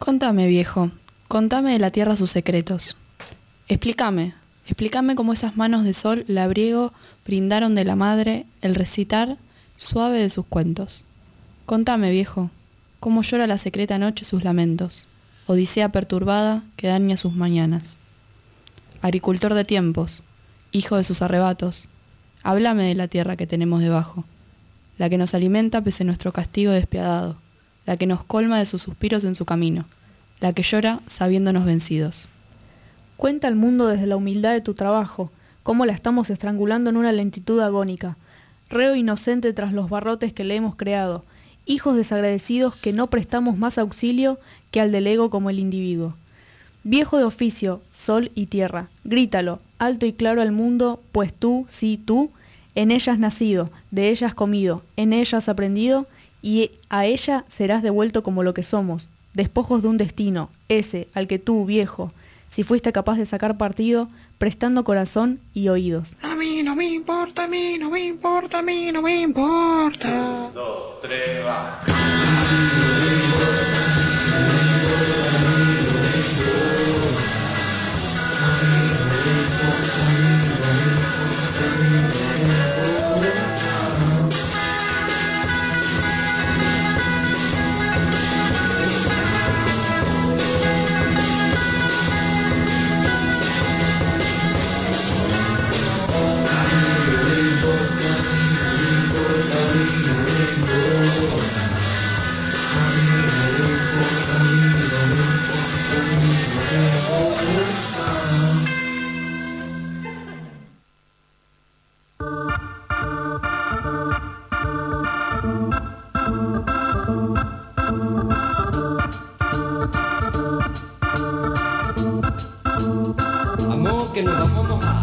Contame, viejo, contame de la tierra sus secretos. Explícame cómo esas manos de sol labriego brindaron de la madre el recitar suave de sus cuentos. Contame, viejo, cómo llora la secreta noche sus lamentos, odisea perturbada que daña sus mañanas. Agricultor de tiempos, hijo de sus arrebatos, háblame de la tierra que tenemos debajo, la que nos alimenta pese a nuestro castigo despiadado, la que nos colma de sus suspiros en su camino, la que llora sabiéndonos vencidos. Cuenta al mundo desde la humildad de tu trabajo, cómo la estamos estrangulando en una lentitud agónica, reo inocente tras los barrotes que le hemos creado, hijos desagradecidos que no prestamos más auxilio que al del ego como el individuo. Viejo de oficio, sol y tierra, grítalo, alto y claro al mundo, pues tú, sí tú, en ella has nacido, de ella has comido, en ella has aprendido, y a ella serás devuelto como lo que somos, despojos de un destino, ese al que tú, viejo, si fuiste capaz de sacar partido, prestando corazón y oídos. A mí no me importa, a mí no me importa, a mí no me importa. 1, 2, 3, va. Vamos que nos vamos a mojar.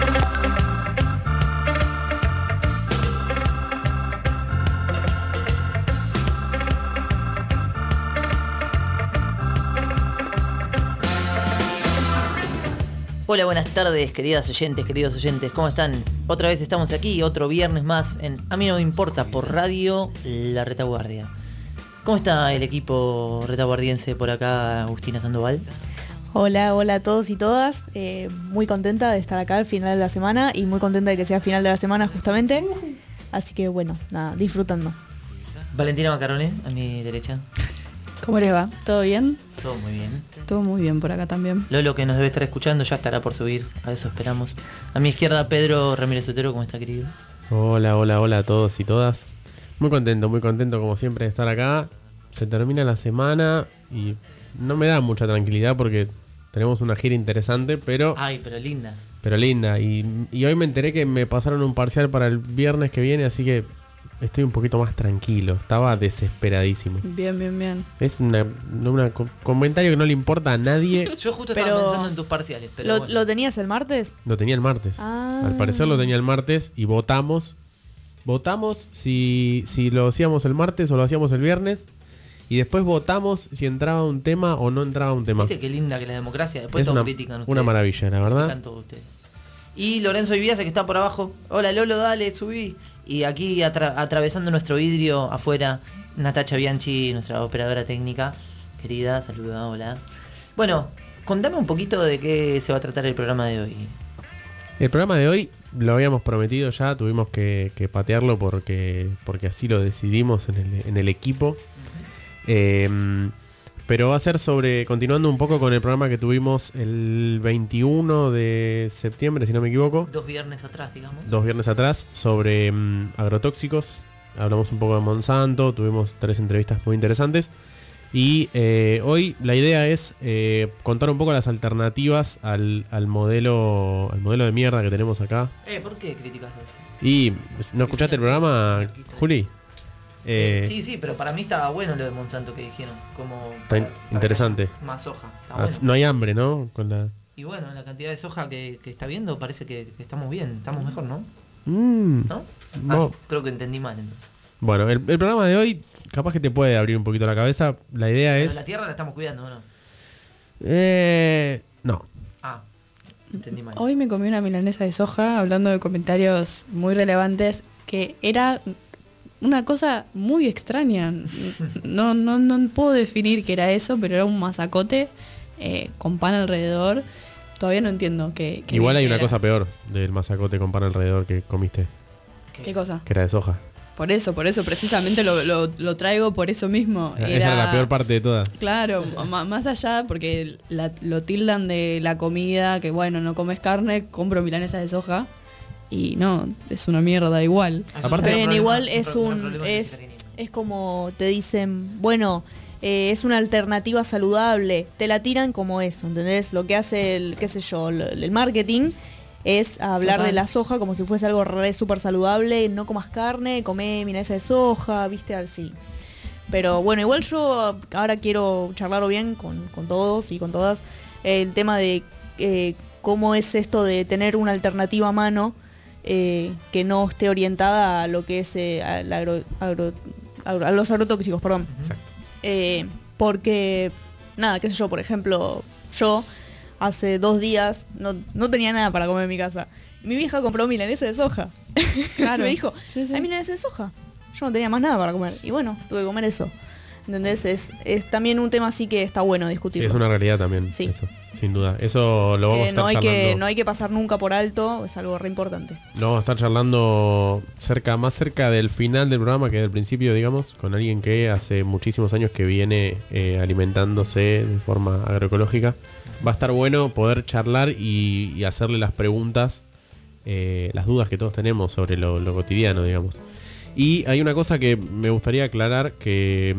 Hola, buenas tardes, queridas oyentes, queridos oyentes, ¿cómo están? Otra vez estamos aquí, otro viernes más en A mí no me importa, por Radio La Retaguardia. ¿Cómo está el equipo retaguardiense por acá, Agustina Sandoval? Hola, hola a todos y todas, muy contenta de estar acá al final de la semana y muy contenta de que sea final de la semana justamente, así que bueno, nada, disfrutando. Valentina Macarone, a mi derecha. ¿Cómo les va? ¿Todo bien? Todo muy bien. Todo muy bien por acá también. Lolo, que nos debe estar escuchando, ya estará por subir, a eso esperamos. A mi izquierda, Pedro Ramírez Otero, ¿cómo está, querido? Hola, hola, hola a todos y todas. Muy contento como siempre de estar acá. Se termina la semana y no me da mucha tranquilidad porque tenemos una gira interesante, pero... Ay, pero linda. Pero linda. Y hoy me enteré que me pasaron un parcial para el viernes que viene, así que estoy un poquito más tranquilo. Estaba desesperadísimo. Bien. Es un comentario que no le importa a nadie. Yo justo estaba pensando en tus parciales, pero bueno. ¿Lo tenías el martes? Lo tenía el martes. Ah. Al parecer lo tenía el martes y votamos. Votamos si lo hacíamos el martes o lo hacíamos el viernes. Y después votamos si entraba un tema o no entraba un tema. Viste qué linda que la democracia. Después Es todo una, critican ustedes. una maravilla, la verdad. Critican todos ustedes. Y Lorenzo Ibiase, que está por abajo. Hola, Lolo, dale, subí. Y aquí atravesando nuestro vidrio afuera, Natacha Bianchi, nuestra operadora técnica. Querida, saluda, hola. Bueno, contame un poquito de qué se va a tratar el programa de hoy. El programa de hoy lo habíamos prometido ya, tuvimos que patearlo porque así lo decidimos en el equipo. Pero va a ser continuando un poco con el programa que tuvimos el 21 de septiembre, si no me equivoco. 2 viernes atrás, digamos. 2 viernes atrás, sobre agrotóxicos. Hablamos un poco de Monsanto, tuvimos 3 entrevistas muy interesantes. Y hoy la idea es contar un poco las alternativas al modelo de mierda que tenemos acá. ¿Por qué criticas eso? Y ¿no escuchaste el programa, Juli? Sí, pero para mí estaba bueno lo de Monsanto que dijeron. Como Está interesante. Más soja. Bueno. No hay hambre, ¿no? Y bueno, la cantidad de soja que está viendo parece que estamos bien, estamos mejor, ¿no? No. Creo que entendí mal entonces. Bueno, el programa de hoy capaz que te puede abrir un poquito la cabeza. La idea pero es... la tierra la estamos cuidando, ¿o no? No. Entendí mal. Hoy me comí una milanesa de soja hablando de comentarios muy relevantes que era una cosa muy extraña. No puedo definir qué era eso, pero era un masacote con pan alrededor. Todavía no entiendo qué Igual hay era. una cosa peor del masacote con pan alrededor que comiste, ¿Qué cosa? que era de soja. Por eso, precisamente lo traigo por eso mismo. Esa era la peor parte de todas. Claro, más allá, porque lo tildan de la comida, que bueno, no comes carne, compro milanesa de soja. Y no, es una mierda igual. Aparte- Bien, igual problema es como te dicen, bueno, es una alternativa saludable. Te la tiran como eso, ¿entendés? Lo que hace el, qué sé yo, el marketing es hablar Total. de la soja como si fuese algo re súper saludable. No comas carne, comé milanesa de soja, viste, así. Pero bueno, igual yo ahora quiero charlarlo bien con todos y con todas. El tema de cómo es esto de tener una alternativa a mano que no esté orientada a lo que es a los agrotóxicos, perdón. Exacto. Porque, nada, qué sé yo, por ejemplo, yo hace 2 días no tenía nada para comer en mi casa. Mi vieja compró milanesa de soja. Claro. Me dijo, Sí, sí. hay milanesa de soja. Yo no tenía más nada para comer. Y bueno, tuve que comer eso. ¿Entendés? Es también un tema así que está bueno Sí, discutirlo. es una realidad también, Sí. eso, sin duda. Eso lo vamos a Que estar no hay charlando. no hay que pasar nunca por alto, es algo re importante. Lo vamos a estar charlando más cerca del final del programa que del principio, digamos, con alguien que hace muchísimos años que viene alimentándose de forma agroecológica. Va a estar bueno poder charlar y hacerle las preguntas, las dudas que todos tenemos sobre lo cotidiano, digamos. Y hay una cosa que me gustaría aclarar que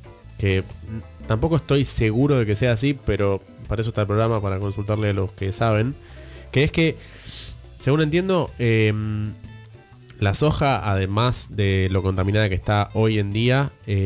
tampoco estoy seguro de que sea así, pero para eso está el programa, para consultarle a los que saben, que es que, según entiendo, la soja, además de lo contaminada que está hoy en día,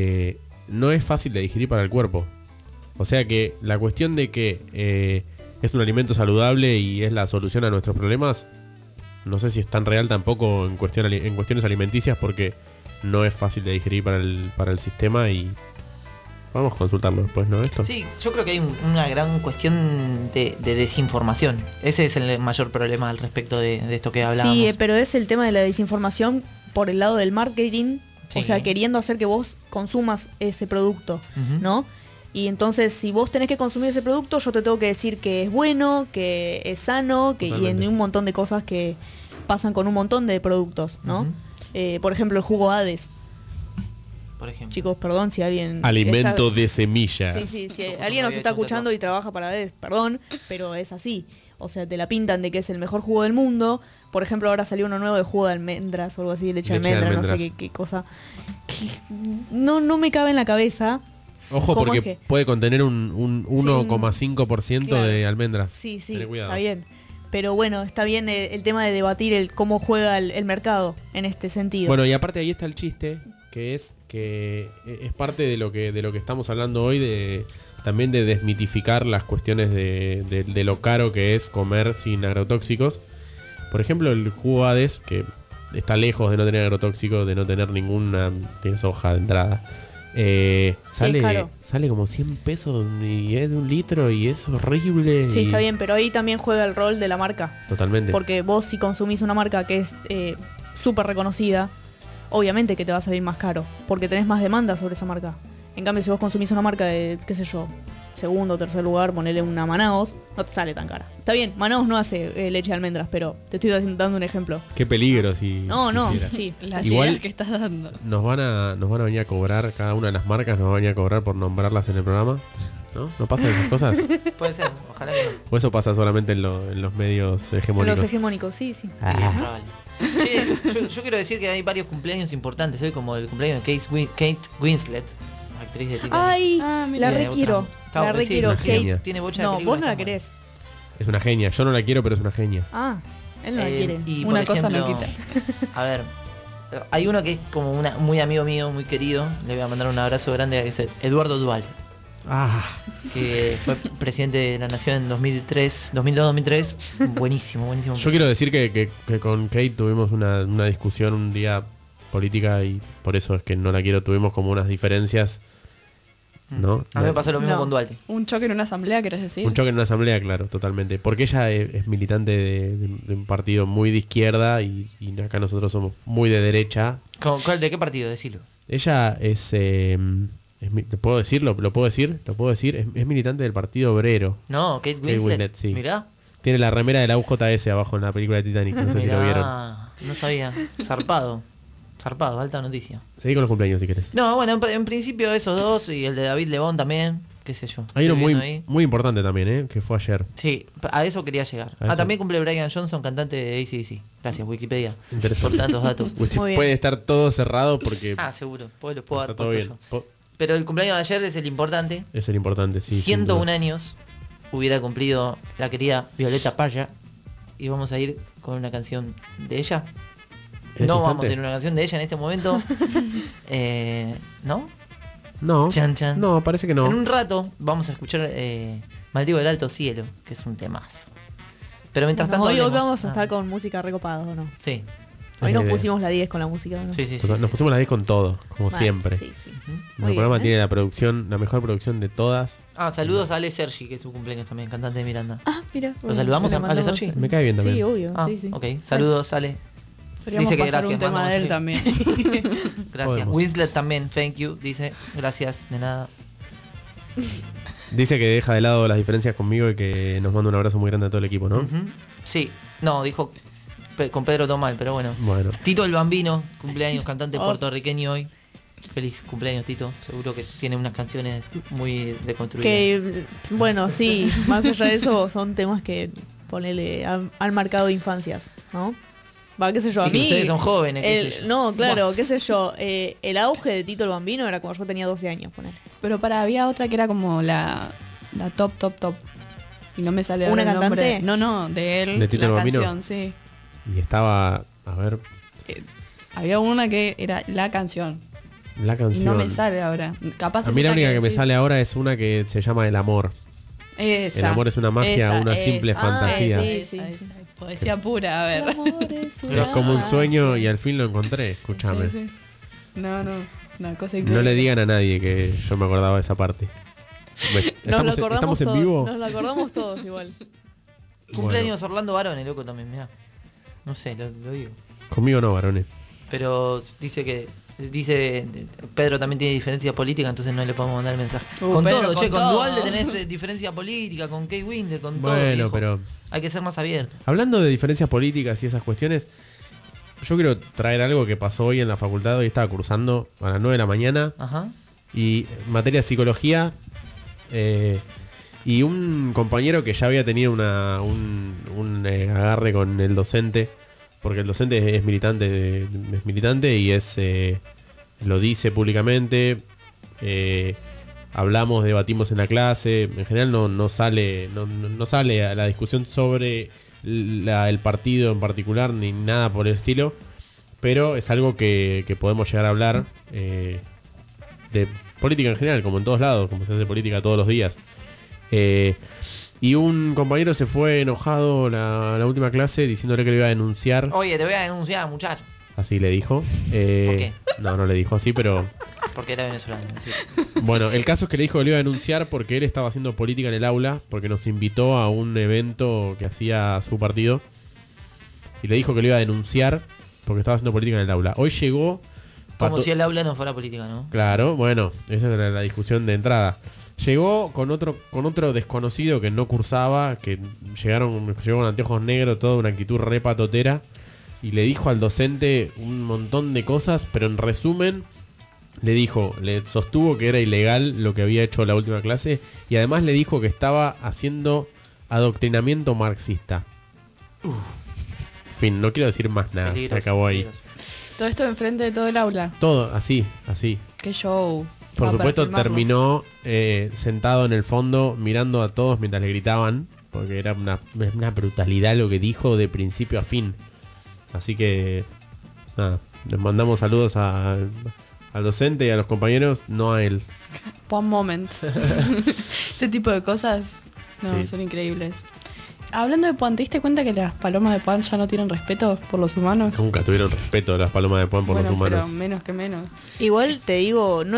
no es fácil de digerir para el cuerpo. O sea que la cuestión de que es un alimento saludable y es la solución a nuestros problemas, no sé si es tan real tampoco en cuestiones alimenticias, porque no es fácil de digerir para el sistema y vamos a consultarlo después, ¿no? Esto. Sí, yo creo que hay una gran cuestión de desinformación. Ese es el mayor problema al respecto de esto que hablábamos. Sí, pero es el tema de la desinformación por el lado del marketing, Sí. o sea, queriendo hacer que vos consumas ese producto, Ujú. ¿no? Y entonces, si vos tenés que consumir ese producto, yo te tengo que decir que es bueno, que es sano, y Totalmente. en un montón de cosas que pasan con un montón de productos, ¿no? Ujú. Por ejemplo, el jugo Hades. Por ejemplo. Chicos, perdón si alguien... Alimento está- de semillas. Sí, si Como alguien nos había está hecho un escuchando y trabaja para Hades, perdón, pero es así. O sea, te la pintan de que es el mejor jugo del mundo. Por ejemplo, ahora salió uno nuevo de jugo de almendras o algo así, leche de Leche de almendras, no sé almendras. qué cosa. Que no me cabe en la cabeza. Ojo, ¿Cómo porque es que? puede contener un 1,5% Claro. de almendras. Sí, Tené cuidado. está bien. Pero bueno, está bien el tema de debatir el cómo juega el mercado en este sentido. Bueno, y aparte ahí está el chiste, que es parte de lo que estamos hablando hoy, también de desmitificar las cuestiones de lo caro que es comer sin agrotóxicos. Por ejemplo, el jugo Hades, que está lejos de no tener agrotóxicos, de no tener tiene soja de entrada. es caro. Sale como 100 pesos y es de 1 litro y es horrible. Sí, y- está bien, pero ahí también juega el rol de la marca. Totalmente. Porque vos si consumís una marca que es súper reconocida, obviamente que te va a salir más caro, porque tenés más demanda sobre esa marca. En cambio, si vos consumís una marca de, qué sé yo, segundo o tercer lugar, ponele una Manaos, no te sale tan cara. Está bien, Manaos no hace leche de almendras, pero te estoy dando un ejemplo. Qué peligro si No, quisieras. sí. Las Igual- ideas que estás dando. Nos van a venir a cobrar, cada una de las marcas nos va a venir a cobrar por nombrarlas en el programa. ¿No? ¿No pasan esas cosas? Puede ser, ojalá que no. ¿O eso pasa solamente en los medios hegemónicos? Los hegemónicos, sí. Sí, es probable. Che, yo quiero decir que hay varios cumpleaños importantes hoy, como el cumpleaños de Kate Winslet, actriz de Titanic. Ay, Ah, mira. la requiero. Está- La sí, requiero, es una genia. Kate. Tiene bocha de No, películas, vos no la está buena. querés. Es una genia. Yo no la quiero, pero es una genia. Ah, él no la quiere. Y Una por cosa no ejemplo, A ver, hay uno que es como muy amigo mío, muy querido. Le voy a mandar un abrazo grande, que es Eduardo Duval, Ah, que fue presidente de la Nación en 2002-2003. Buenísimo. yo quiero decir que con Kate tuvimos una discusión un día política y por eso es que no la quiero. Tuvimos como unas diferencias ¿no? A mí me pasó lo mismo No. con Duarte. Un choque en una asamblea, ¿querés decir? Un choque en una asamblea, claro, totalmente. Porque ella es militante de un partido muy de izquierda y acá nosotros somos muy de derecha. ¿De qué partido? Decilo. Ella ¿te puedo decirlo? ¿Lo puedo decir? Es militante del Partido Obrero. No, Kate Winslet. Winslet, sí. Mirá. Tiene la remera de la UJS abajo en la película de Titanic, no sé si lo vieron. No sabía. Zarpado, alta noticia. Seguí con los cumpleaños si querés. No, bueno, en principio esos dos y el de David Lebón también, qué sé yo. Hay uno Estoy muy, viendo ahí. muy importante también, que fue ayer. Sí, a eso quería llegar. A eso. También cumple Brian Johnson, cantante de AC/DC. Gracias, Wikipedia. Interesante. Por tantos datos. Muy bien. Puede estar todo cerrado porque Seguro. Lo puedo está dar todo puesto bien. yo. Pero el cumpleaños de ayer es el importante. Es el importante, sí. 101 años hubiera cumplido la querida Violeta Parra. Y vamos a ir con una canción de ella. ¿En No este vamos a instante? ir a una canción de ella en este momento. ¿No? No, Chan, chan. no, parece que no. En un rato vamos a escuchar Maldigo del Alto Cielo, que es un temazo. Pero mientras tanto. Hoy hablemos. vamos a estar con música recopada, ¿o no? Sí. Hoy Es nos la idea. pusimos la 10 con la música, ¿o no? Sí. Nos pusimos las 10 con todo, como Vale, siempre. Sí, sí. Ujú. Muy El bien, programa ¿eh? tiene la mejor producción de todas. Saludos a Ale Sergi, que es su cumpleaños también, cantante de Miranda. Ah, mira. ¿Lo saludamos le a Ale mandamos- Sergi? Me cae bien también. Sí, obvio. Sí. Ok. Saludos, Ale. Podríamos Dice que pasar gracias, un tema de él mandamos también. Gracias. Podemos. Winslet también, thank you. Dice, gracias, de nada. Dice que deja de lado las diferencias conmigo y que nos manda un abrazo muy grande a todo el equipo, ¿no? Ujú. Sí. No, dijo con Pedro todo mal, pero bueno. Bueno. Tito el Bambino, cumpleaños, cantante Oh. puertorriqueño hoy. Feliz cumpleaños, Tito. Seguro que tiene unas canciones muy deconstruidas. Que, bueno, sí, más allá de eso, son temas que, ponele, han marcado infancias, ¿no? Va, qué sé yo, a Y que mí... ustedes son jóvenes, qué sé yo. No, claro, qué sé yo, el auge de Tito el Bambino era como yo tenía 12 años, ponele. Pero había otra que era como la top. Y no me sale ¿Una ahora el nombre. cantante? No, de él. ¿De Tito la el Bambino? canción, sí. Y estaba, a ver, Había una que era la canción. la Y canción. no me sale ahora. Capaz A es mí la esta única que me decís. sale ahora es una que se llama El Amor. Esa, El amor es una magia, una simple fantasía. sí. Poesía pura, a ver. Pero es como un sueño y al fin lo encontré, escúchame. Sí. No, una cosa No increíble. le digan a nadie que yo me acordaba de esa parte. Bueno, Nos lo ¿Estamos, acordamos estamos en todos, vivo? Nos lo acordamos todos igual. Cumpleaños Orlando Barone, loco también, mirá. No sé, lo digo. Conmigo no, varones. Pero dice Pedro también tiene diferencia política, entonces no le podemos mandar el mensaje. Con Pedro, todo, con con todo. Dualde tenés diferencia política, con Kate Winslet, con todo. Bueno, viejo. pero Hay que ser más abierto. hablando de diferencias políticas y esas cuestiones, yo quiero traer algo que pasó hoy en la facultad. Hoy estaba cursando a las 9 de la mañana Ajá. y materia de psicología. Y un compañero que ya había tenido un agarre con el docente, porque el docente es militante y lo dice públicamente. Hablamos, debatimos en la clase. En general no sale a la discusión sobre el partido en particular ni nada por el estilo, pero es algo que podemos llegar a hablar de política en general, como en todos lados, como se hace política todos los días. Y un compañero se fue enojado la última clase diciéndole que lo iba a denunciar. Oye, te voy a denunciar, muchacho. Así le dijo. qué? No le dijo así, pero Porque era venezolano. Sí. bueno, el caso es que le dijo que lo iba a denunciar porque él estaba haciendo política en el aula, porque nos invitó a un evento que hacía su partido y le dijo que lo iba a denunciar porque estaba haciendo política en el aula. Hoy llegó Como Pato- si el aula no fuera política, ¿no? Claro, bueno, esa era la discusión de entrada. Llegó con otro desconocido que no cursaba, que llegó con anteojos negros, toda una actitud re patotera, y le dijo al docente un montón de cosas, pero en resumen le sostuvo que era ilegal lo que había hecho la última clase, y además le dijo que estaba haciendo adoctrinamiento marxista. Fin, no quiero decir más nada, Peligroso, se acabó ahí. peligroso. Todo esto enfrente de todo el aula. Todo así. Qué show. Por Ah, para supuesto filmarlo. terminó sentado en el fondo mirando a todos mientras le gritaban, porque era una brutalidad lo que dijo de principio a fin. Así que nada, les mandamos saludos al docente y a los compañeros, no a él. One moment. Ese tipo de cosas Sí. son increíbles. Hablando de Puan, ¿te diste cuenta que las palomas de Puan ya no tienen respeto por los humanos? Nunca tuvieron respeto de las palomas de Puan por bueno, los humanos. pero menos que menos. Igual te digo, no es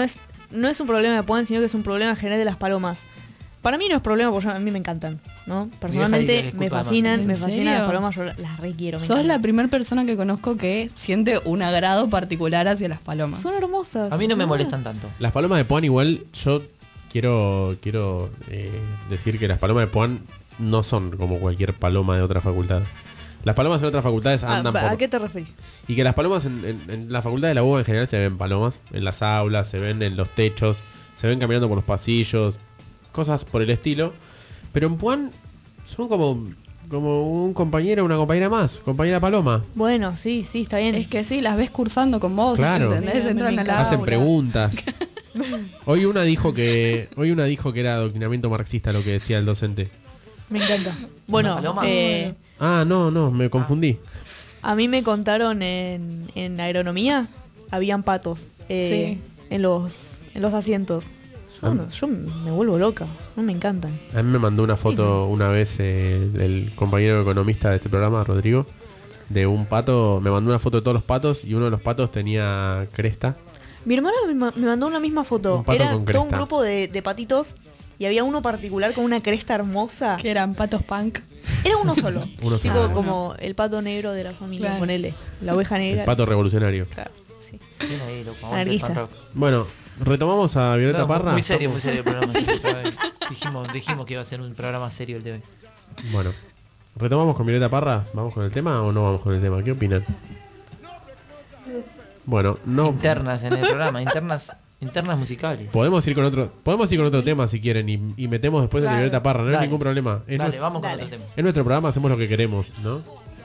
no es un problema de Puan, sino que es un problema general de las palomas. Para mí no es problema porque a mí me encantan, ¿no? Personalmente me fascinan ¿En las serio? palomas, yo las requiero. Sos la primera persona que conozco que siente un agrado particular hacia las palomas. Son hermosas. A mí no me molestan tanto. Las palomas de Puan igual, yo quiero decir que las palomas de Puan no son como cualquier paloma de otra facultad. Las palomas en otras facultades andan ¿A por... qué te referís? Y que las palomas en la facultad de la UBA en general se ven palomas. En las aulas, se ven en los techos, se ven caminando por los pasillos, cosas por el estilo. Pero en Puan son como un compañero, una compañera más, compañera paloma. Bueno, sí, está bien. Es que sí, las ves cursando con vos, Claro. ¿entendés? Me Entran a la encanta. Hacen aula. preguntas. Hoy una dijo que era adoctrinamiento marxista lo que decía el docente. Me encanta. Bueno, paloma? Ah, no, me confundí. a mí me contaron en agronomía, habían patos Sí. en los asientos. Yo me vuelvo loca, no me encantan. A mí me mandó una foto una vez el compañero economista de este programa, Rodrigo, de un pato. Me mandó una foto de todos los patos y uno de los patos tenía cresta. Mi hermana me mandó una misma foto. Un pato Era con todo un cresta. grupo de patitos y había uno particular con una cresta hermosa. Que eran patos punk. Era uno solo. Uno Tipo solo. como el pato negro de la familia, Claro. ponele. La oveja negra. El pato revolucionario. Claro, sí. Bien ahí, loco, aguante el Anarquista. punk rock. Bueno, retomamos a Violeta No, Parra. muy serio el programa. dijimos que iba a ser un programa serio el de hoy. Bueno, retomamos con Violeta Parra. ¿Vamos con el tema o no vamos con el tema? ¿Qué opinan? Bueno, no. Internas en el programa, internas musicales. Podemos ir con otro tema si quieren y metemos después el de Claro. Violeta Parra, no hay Dale. ningún problema. Dale, vamos con Dale. otro tema. En nuestro programa hacemos lo que queremos, ¿no?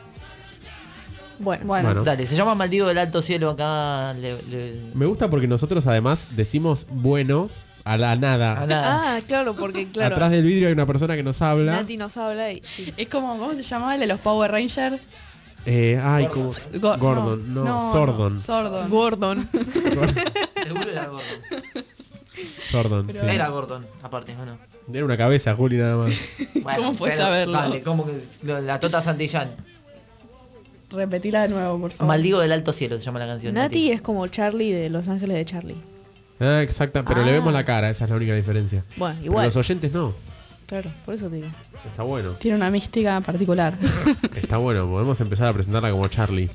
Bueno, Bueno, Dale, se llama Maldigo del Alto Cielo acá. Me gusta porque nosotros además decimos bueno a la nada. A nada. Ah, claro, porque claro. Atrás del vidrio hay una persona que nos habla. Nati nos habla y sí. es como, ¿cómo se llamaba el de los Power Rangers? Ay, como Gordon, no, Sordon. Sordon. Gordon. Seguro era Gordon. Sordon, sí. Era Gordon, aparte, ¿o no? Era una cabeza, Juli, nada más. Bueno, ¿Cómo puedes pero, saberlo? Vale, como que la Tota Santillán. Repetila de nuevo, por favor. Maldigo del Alto Cielo se llama la canción. Nati es como Charlie de Los Ángeles de Charlie. Ah, exacta, pero le Ah. vemos la cara, esa es la única diferencia. Bueno, Pero igual. los oyentes no. Claro, por eso te digo. Está bueno. Tiene una mística particular. Está bueno, podemos empezar a presentarla como Charlie.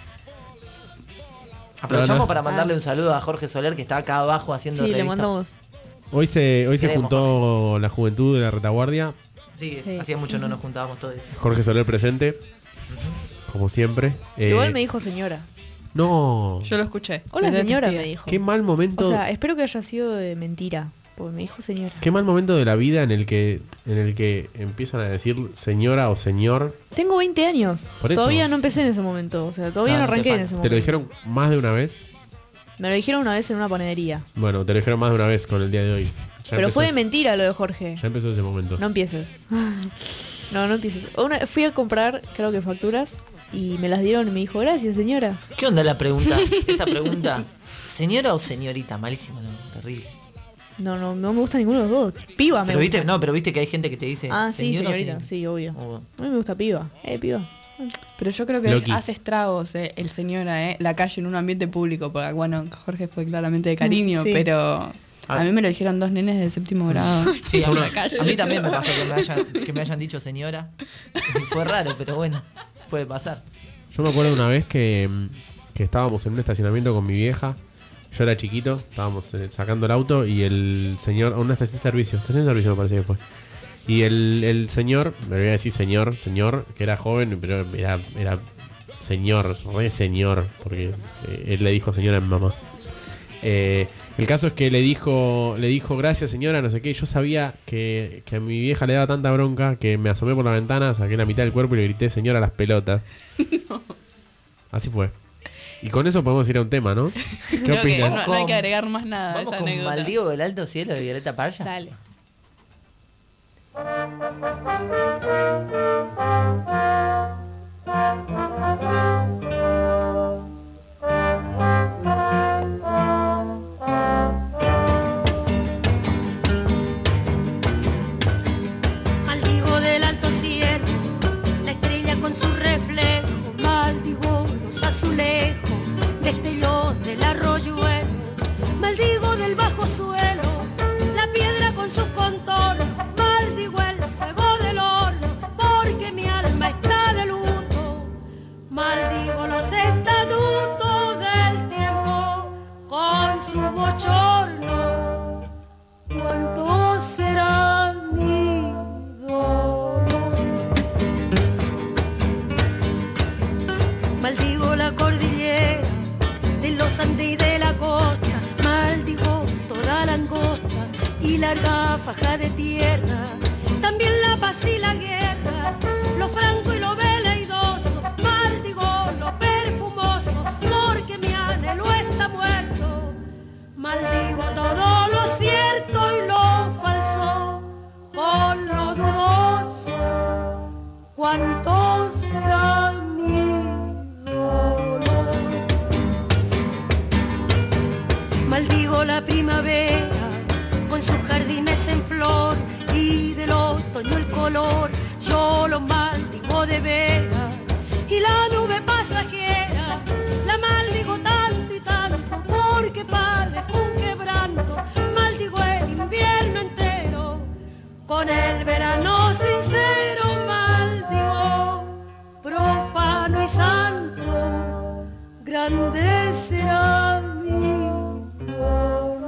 Aprovechamos No. para mandarle un saludo a Jorge Soler que está acá abajo haciendo Sí, le revista. mandamos. Hoy se Queremos, juntó la juventud de la retaguardia. Sí, Sí. hacía mucho no nos juntábamos todos. Jorge Soler presente. Como siempre. Igual me dijo señora. No. Yo lo escuché. Hola Soy señora, testiga. me dijo. Qué mal momento. O sea, espero que haya sido de mentira. Porque me dijo señora. Qué mal momento de la vida en el que empiezan a decir señora o señor. Tengo 20 años. Por eso. Todavía no empecé en ese momento. O sea, todavía No, no no te arranqué en falta. ese ¿Te momento. lo dijeron más de una vez? Me lo dijeron una vez en una panadería. Bueno, te lo dijeron más de una vez con el día de hoy. Ya Pero fue de empezó- mentira lo de Jorge. Ya empezó ese momento. No empieces. No empieces. Fui a comprar, creo que facturas. Y me las dieron y me dijo, gracias señora. ¿Qué onda la pregunta? Esa pregunta. ¿Señora o señorita? Malísimo, no, terrible. No me gusta ninguno de los dos. Piba me Pero gusta. viste, no, pero viste que hay gente que te dice. Ah, sí, ¿señora o señorita. Sí, obvio. Oh, A mí me gusta piba. Piba. Pero yo creo que Loki. hace estragos el señora, la calle en un ambiente público. Porque, bueno, Jorge fue claramente de cariño, Sí. pero a mí me lo dijeron 2 nenes de séptimo grado. Sí, en la calle. a mí también me pasó que me hayan dicho señora. Fue raro, pero bueno, puede pasar. Yo me acuerdo una vez que estábamos en un estacionamiento con mi vieja. Yo era chiquito, estábamos sacando el auto y el señor, una estación de servicio me parece que fue. Y el señor, me voy a decir señor, que era joven, pero era señor, re señor, porque él le dijo señora a mi mamá. El caso es que le dijo gracias señora, no sé qué. Yo sabía que a mi vieja le daba tanta bronca que me asomé por la ventana, saqué la mitad del cuerpo y le grité señora a las pelotas. Así fue. Y con eso podemos ir a un tema, ¿no? ¿Qué Creo que opinan? no hay que agregar más nada a Vamos esa con anécdota. Maldigo del Alto Cielo de Violeta Parra. Dale. Maldigo del alto cielo, la estrella con su reflejo, maldigo los azulejos, destellos del arroyuelo, maldigo del bajo como suelo, la piedra con sus contornos, maldigo el fuego del horno, porque mi alma está de luto, maldigo los estatutos del tiempo con su bochorno. ¿Cuánto será mi dolor? Maldigo la cordillera de los Andes y de la costa, maldigo toda la angosta y larga faja de tierra, también la paz y la guerra, lo franco y lo veleidoso, maldigo lo perfumoso, porque mi anhelo está muerto, maldigo todo lo cierto y lo falso con lo dudoso. ¿Cuánto será mi dolor? Maldigo la primavera con sus jardines en flor y del otoño el color, yo lo maldigo de veras, y la nube pasajera la maldigo tanto y tanto, porque padezco un quebranto, maldigo el invierno entero con el verano sincero, maldigo profano y santo, grande será mi dolor.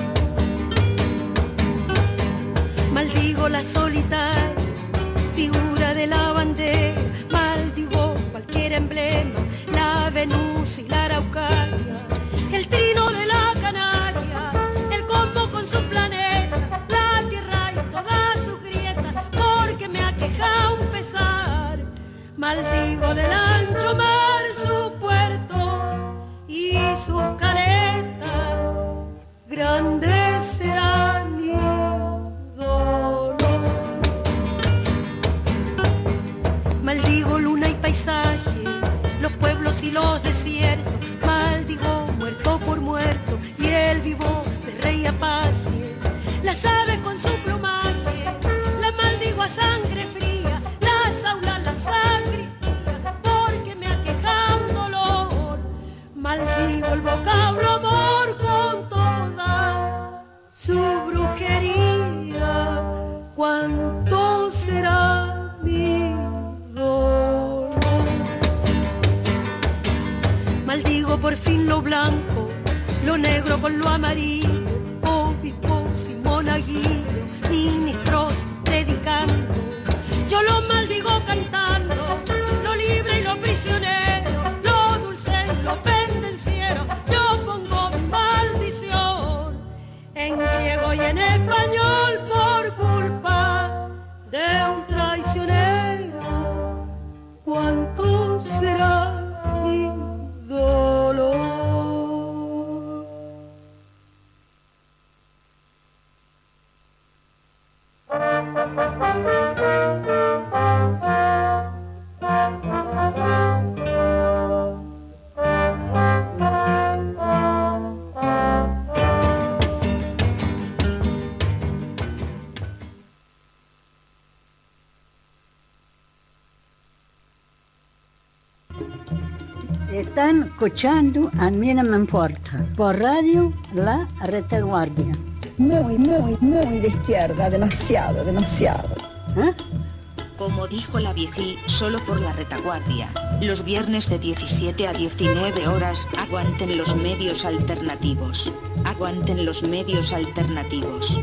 Maldigo la solitaria figura de la bandera, maldigo cualquier emblema, la Venus y la Araucaria, el trino de la Canaria, el combo con su planeta, la tierra y todas sus grietas, porque me aqueja un pesar, maldigo del ancho mar sus puertos y sus caretas, grande será mi dolor. Maldigo luna y paisaje, los pueblos y los desiertos, maldigo muerto por muerto y el vivo de rey apaje, las aves con su plumaje, la maldigo a sangre fría, las aulas, la sacristía, porque me aqueja un dolor, maldigo el vocablo amor con toda su brujería. ¿Cuánto será mi dolor? Maldigo por fin lo blanco, lo negro con lo amarillo, obispos y monaguillos, ministros predicando, yo lo maldigo cantando, lo libre y lo prisionero, lo dulce y lo pendenciero, yo pongo mi maldición en griego y en español por culpa de un traicionero. ¿Cuánto será mi dolor? Están escuchando A mí no me importa, por radio La Retaguardia. Muy de izquierda, demasiado. ¿Ah? Como dijo la viejí, solo por La Retaguardia. Los viernes de 17 a 19 horas, aguanten los medios alternativos. Aguanten los medios alternativos.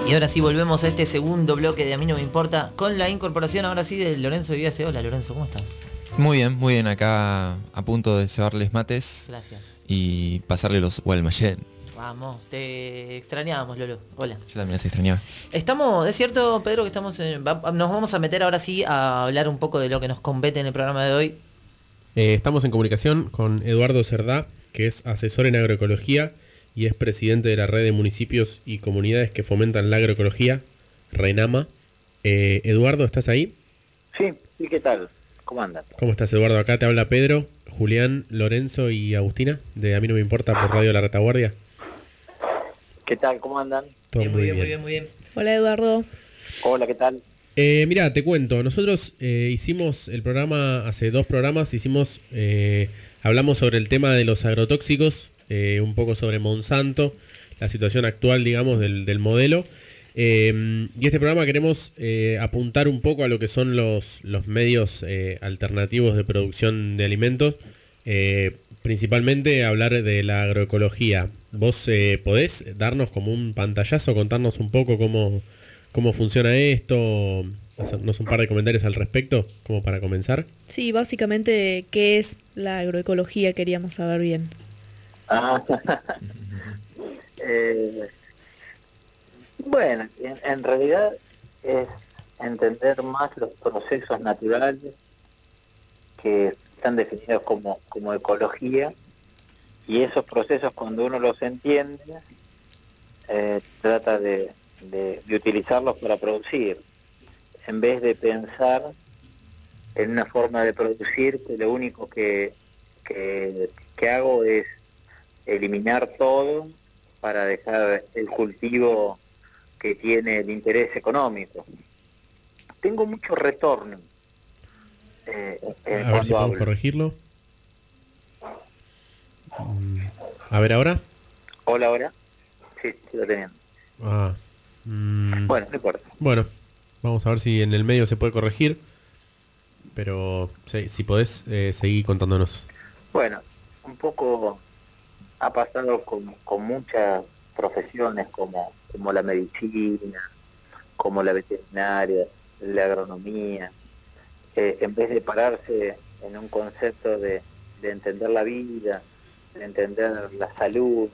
Y ahora sí volvemos a este segundo bloque de A mí no me importa, con la incorporación ahora sí de Lorenzo Viviase. Hola Lorenzo, ¿cómo estás? Muy bien, acá a punto de cebarles mates. Gracias. Y pasarle los Gualmayen. Vamos, te extrañábamos, Lolo. Hola. Yo también las extrañaba. Es cierto, Pedro, que nos vamos a meter ahora sí a hablar un poco de lo que nos compete en el programa de hoy. Estamos en comunicación con Eduardo Cerdá, que es asesor en agroecología y es presidente de la red de municipios y comunidades que fomentan la agroecología, RENAMA. Eduardo, ¿estás ahí? Sí, ¿y qué tal? ¿Cómo andan? ¿Cómo estás, Eduardo? Acá te habla Pedro, Julián, Lorenzo y Agustina, de A mí no me importa por Radio La Retaguardia. ¿Qué tal? ¿Cómo andan? Todo muy bien. Hola, Eduardo. Hola, ¿qué tal? Mira, te cuento, nosotros hicimos el programa, hace 2 programas, hablamos sobre el tema de los agrotóxicos, un poco sobre Monsanto, la situación actual, digamos, del modelo. Y este programa queremos apuntar un poco a lo que son los medios alternativos de producción de alimentos, principalmente hablar de la agroecología. ¿Vos podés darnos como un pantallazo, contarnos un poco cómo funciona esto, hacernos un par de comentarios al respecto, como para comenzar? Sí, básicamente, ¿qué es la agroecología? Queríamos saber bien. Bueno, en realidad es entender más los procesos naturales que están definidos como ecología, y esos procesos, cuando uno los entiende, trata de utilizarlos para producir, en vez de pensar en una forma de producir que lo único que hago es eliminar todo para dejar el cultivo que tiene el interés económico. Tengo mucho retorno a ver si podemos corregirlo. A ver ahora. Hola, ahora. Sí, lo teniendo. Bueno, no importa. Bueno, vamos a ver si en el medio se puede corregir. Pero si podés seguir contándonos. Bueno, un poco ha pasado con muchas profesiones como la medicina, como la veterinaria, la agronomía. En vez de pararse en un concepto de entender la vida, de entender la salud,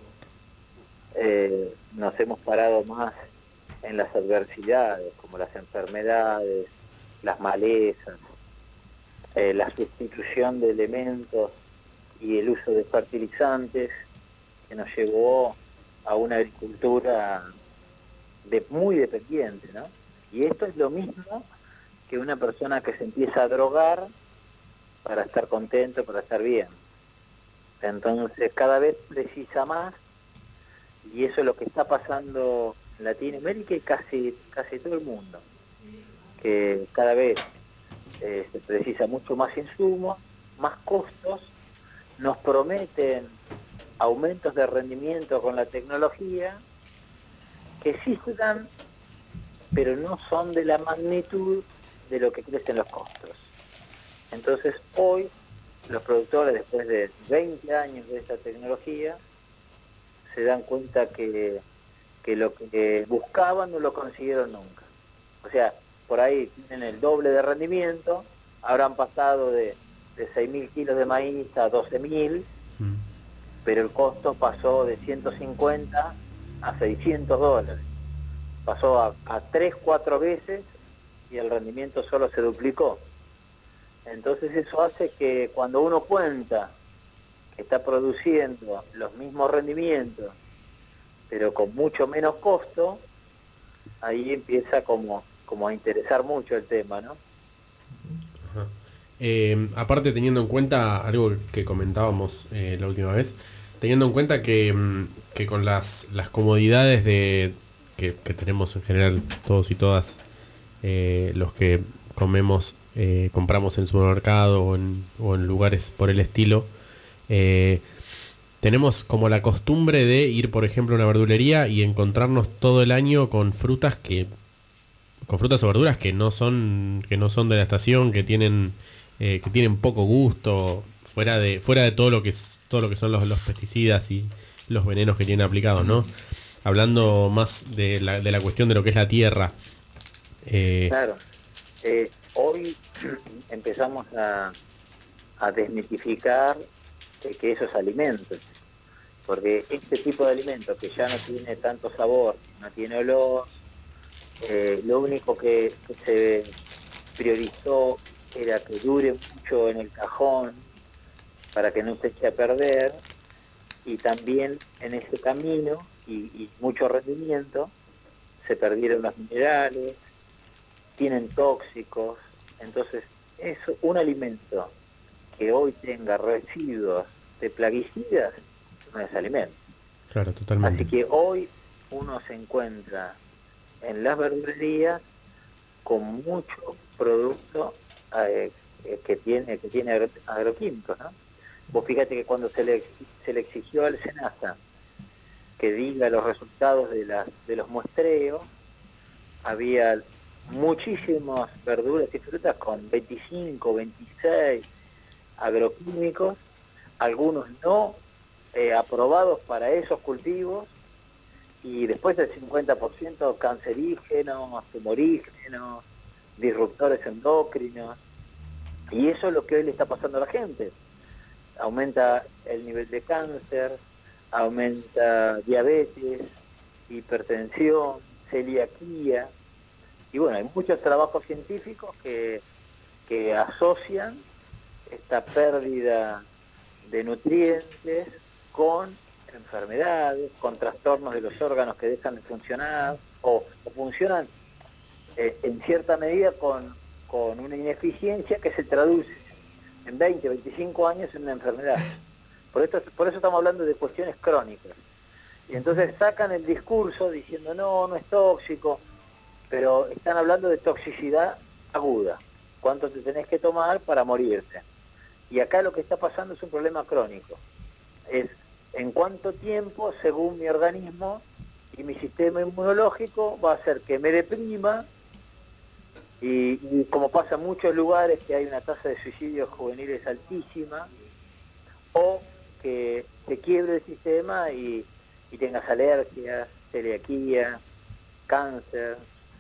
nos hemos parado más en las adversidades, como las enfermedades, las malezas, la sustitución de elementos y el uso de fertilizantes, que nos llevó a una agricultura muy dependiente, ¿no? Y esto es lo mismo que una persona que se empieza a drogar para estar contento, para estar bien. Entonces cada vez precisa más, y eso es lo que está pasando en Latinoamérica y casi todo el mundo, que cada vez se precisa mucho más insumos, más costos, nos prometen aumentos de rendimiento con la tecnología que sí se dan, pero no son de la magnitud de lo que crecen los costos. Entonces hoy los productores, después de 20 años de esta tecnología, se dan cuenta que lo que buscaban no lo consiguieron nunca. O sea, por ahí tienen el doble de rendimiento, habrán pasado de 6.000 kilos de maíz a 12.000, pero el costo pasó de 150 a $600. Pasó a 3-4 veces y el rendimiento solo se duplicó. Entonces eso hace que cuando uno cuenta que está produciendo los mismos rendimientos, pero con mucho menos costo, ahí empieza como a interesar mucho el tema, ¿no? Aparte, teniendo en cuenta algo que comentábamos la última vez, teniendo en cuenta que con las comodidades que tenemos en general todos y todas, los que compramos en el supermercado o en lugares por el estilo, tenemos como la costumbre de ir, por ejemplo, a una verdulería y encontrarnos todo el año con frutas o verduras que no son de la estación, que tienen poco gusto, fuera de todo lo que son los pesticidas y los venenos que tienen aplicados, ¿no? hablando más de la cuestión de lo que es la tierra. Claro. Hoy empezamos a desmitificar que esos alimentos, porque este tipo de alimentos que ya no tiene tanto sabor, no tiene olor, lo único que se priorizó era que dure mucho en el cajón para que no se eche a perder, y también en ese camino y mucho rendimiento se perdieron los minerales, tienen tóxicos. Entonces un alimento que hoy tenga residuos de plaguicidas no es alimento. Claro, totalmente. Así que hoy uno se encuentra en las verdulerías con mucho producto que tiene agroquímicos, ¿no? Vos fíjate que cuando se le exigió al SENASA que diga los resultados de los muestreos, había muchísimas verduras y frutas con 25, 26 agroquímicos, algunos no aprobados para esos cultivos, y después el 50% cancerígenos, tumorígenos, disruptores endocrinos. Y eso es lo que hoy le está pasando a la gente. Aumenta el nivel de cáncer, aumenta diabetes, hipertensión, celiaquía. Y bueno, hay muchos trabajos científicos que asocian esta pérdida de nutrientes con enfermedades, con trastornos de los órganos que dejan de funcionar o funcionan en cierta medida con una ineficiencia que se traduce en 20, 25 años en una enfermedad. Por eso estamos hablando de cuestiones crónicas. Y entonces sacan el discurso diciendo no es tóxico, pero están hablando de toxicidad aguda. ¿Cuánto te tenés que tomar para morirte? Y acá lo que está pasando es un problema crónico. Es en cuánto tiempo, según mi organismo y mi sistema inmunológico, va a hacer que me deprima, y como pasa en muchos lugares que hay una tasa de suicidios juveniles altísima, o que se quiebre el sistema y tengas alergias, celiaquía, cáncer,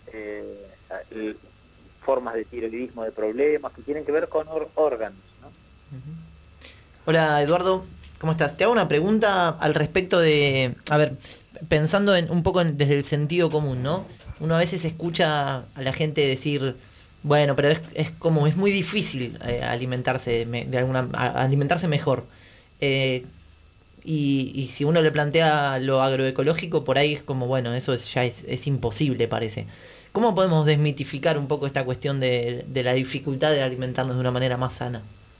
formas de tiroidismo de problemas que tienen que ver con órganos, ¿no? Hola Eduardo, ¿cómo estás? Te hago una pregunta al respecto de, a ver, pensando un poco desde el sentido común, ¿no? Uno a veces escucha a la gente decir, bueno, pero es muy difícil alimentarse alimentarse mejor. Y si uno le plantea lo agroecológico, por ahí es como, bueno, eso ya es imposible, parece. ¿Cómo podemos desmitificar un poco esta cuestión de la dificultad de alimentarnos de una manera más sana?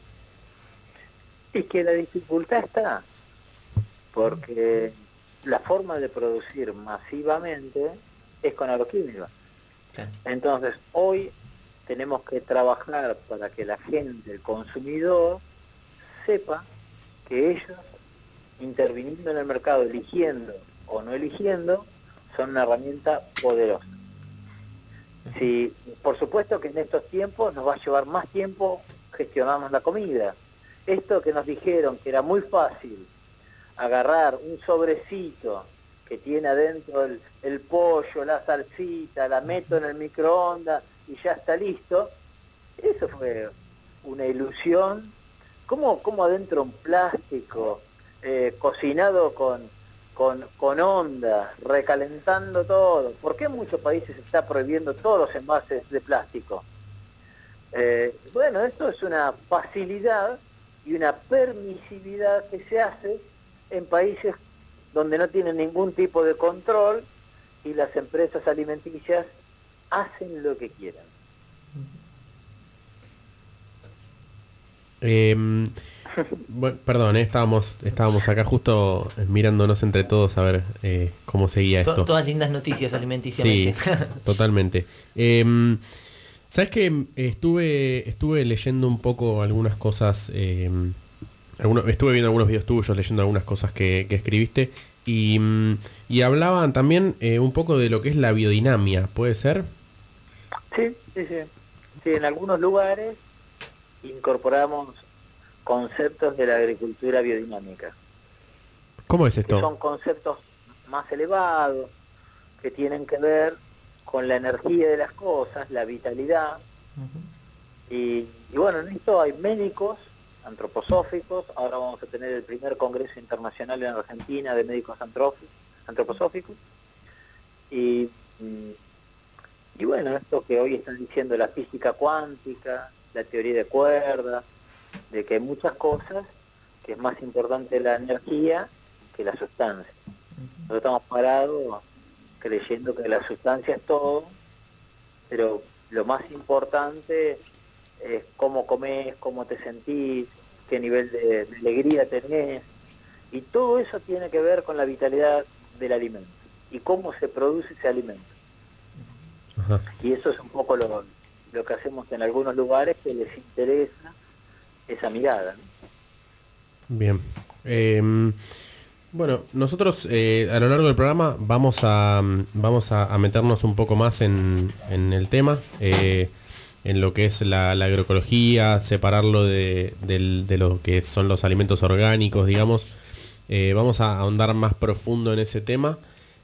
Es que la dificultad está, porque la forma de producir masivamente es con agroquímicos. Claro. Entonces, hoy tenemos que trabajar para que la gente, el consumidor, sepa que ellos, interviniendo en el mercado, eligiendo o no eligiendo, son una herramienta poderosa. Sí, por supuesto que en estos tiempos nos va a llevar más tiempo gestionarnos la comida. Esto que nos dijeron que era muy fácil agarrar un sobrecito que tiene adentro el pollo, la salsita, la meto en el microondas y ya está listo, eso fue una ilusión. ¿Cómo adentro un plástico cocinado con onda, recalentando todo? ¿Por qué en muchos países se está prohibiendo todos los envases de plástico? Bueno, esto es una facilidad y una permisividad que se hace en países donde no tienen ningún tipo de control y las empresas alimenticias hacen lo que quieran. Bueno, perdón, estábamos acá justo mirándonos entre todos a ver cómo seguía esto. Todas lindas noticias alimenticiamente. Sí, totalmente. ¿Sabes qué? Estuve leyendo un poco algunas cosas, estuve viendo algunos videos tuyos, leyendo algunas cosas que escribiste, y hablaban también un poco de lo que es la biodinamia, ¿puede ser? Sí, en algunos lugares incorporamos conceptos de la agricultura biodinámica. ¿Cómo es esto? Que son conceptos más elevados, que tienen que ver con la energía de las cosas, la vitalidad. Y bueno, en esto hay médicos antroposóficos. Ahora vamos a tener el primer congreso internacional en Argentina de médicos antroposóficos. Y bueno, esto que hoy están diciendo la física cuántica, la teoría de cuerdas, de que hay muchas cosas, que es más importante la energía que la sustancia. Nosotros estamos parados creyendo que la sustancia es todo, pero lo más importante es cómo comés, cómo te sentís, qué nivel de alegría tenés, y todo eso tiene que ver con la vitalidad del alimento y cómo se produce ese alimento. Ajá. Y eso es un poco lo que hacemos en algunos lugares, que les interesa esa mirada, ¿no? Bien. Bueno, nosotros a lo largo del programa vamos a meternos un poco más en el tema, en lo que es la agroecología, separarlo de lo que son los alimentos orgánicos, digamos. Vamos a ahondar más profundo en ese tema.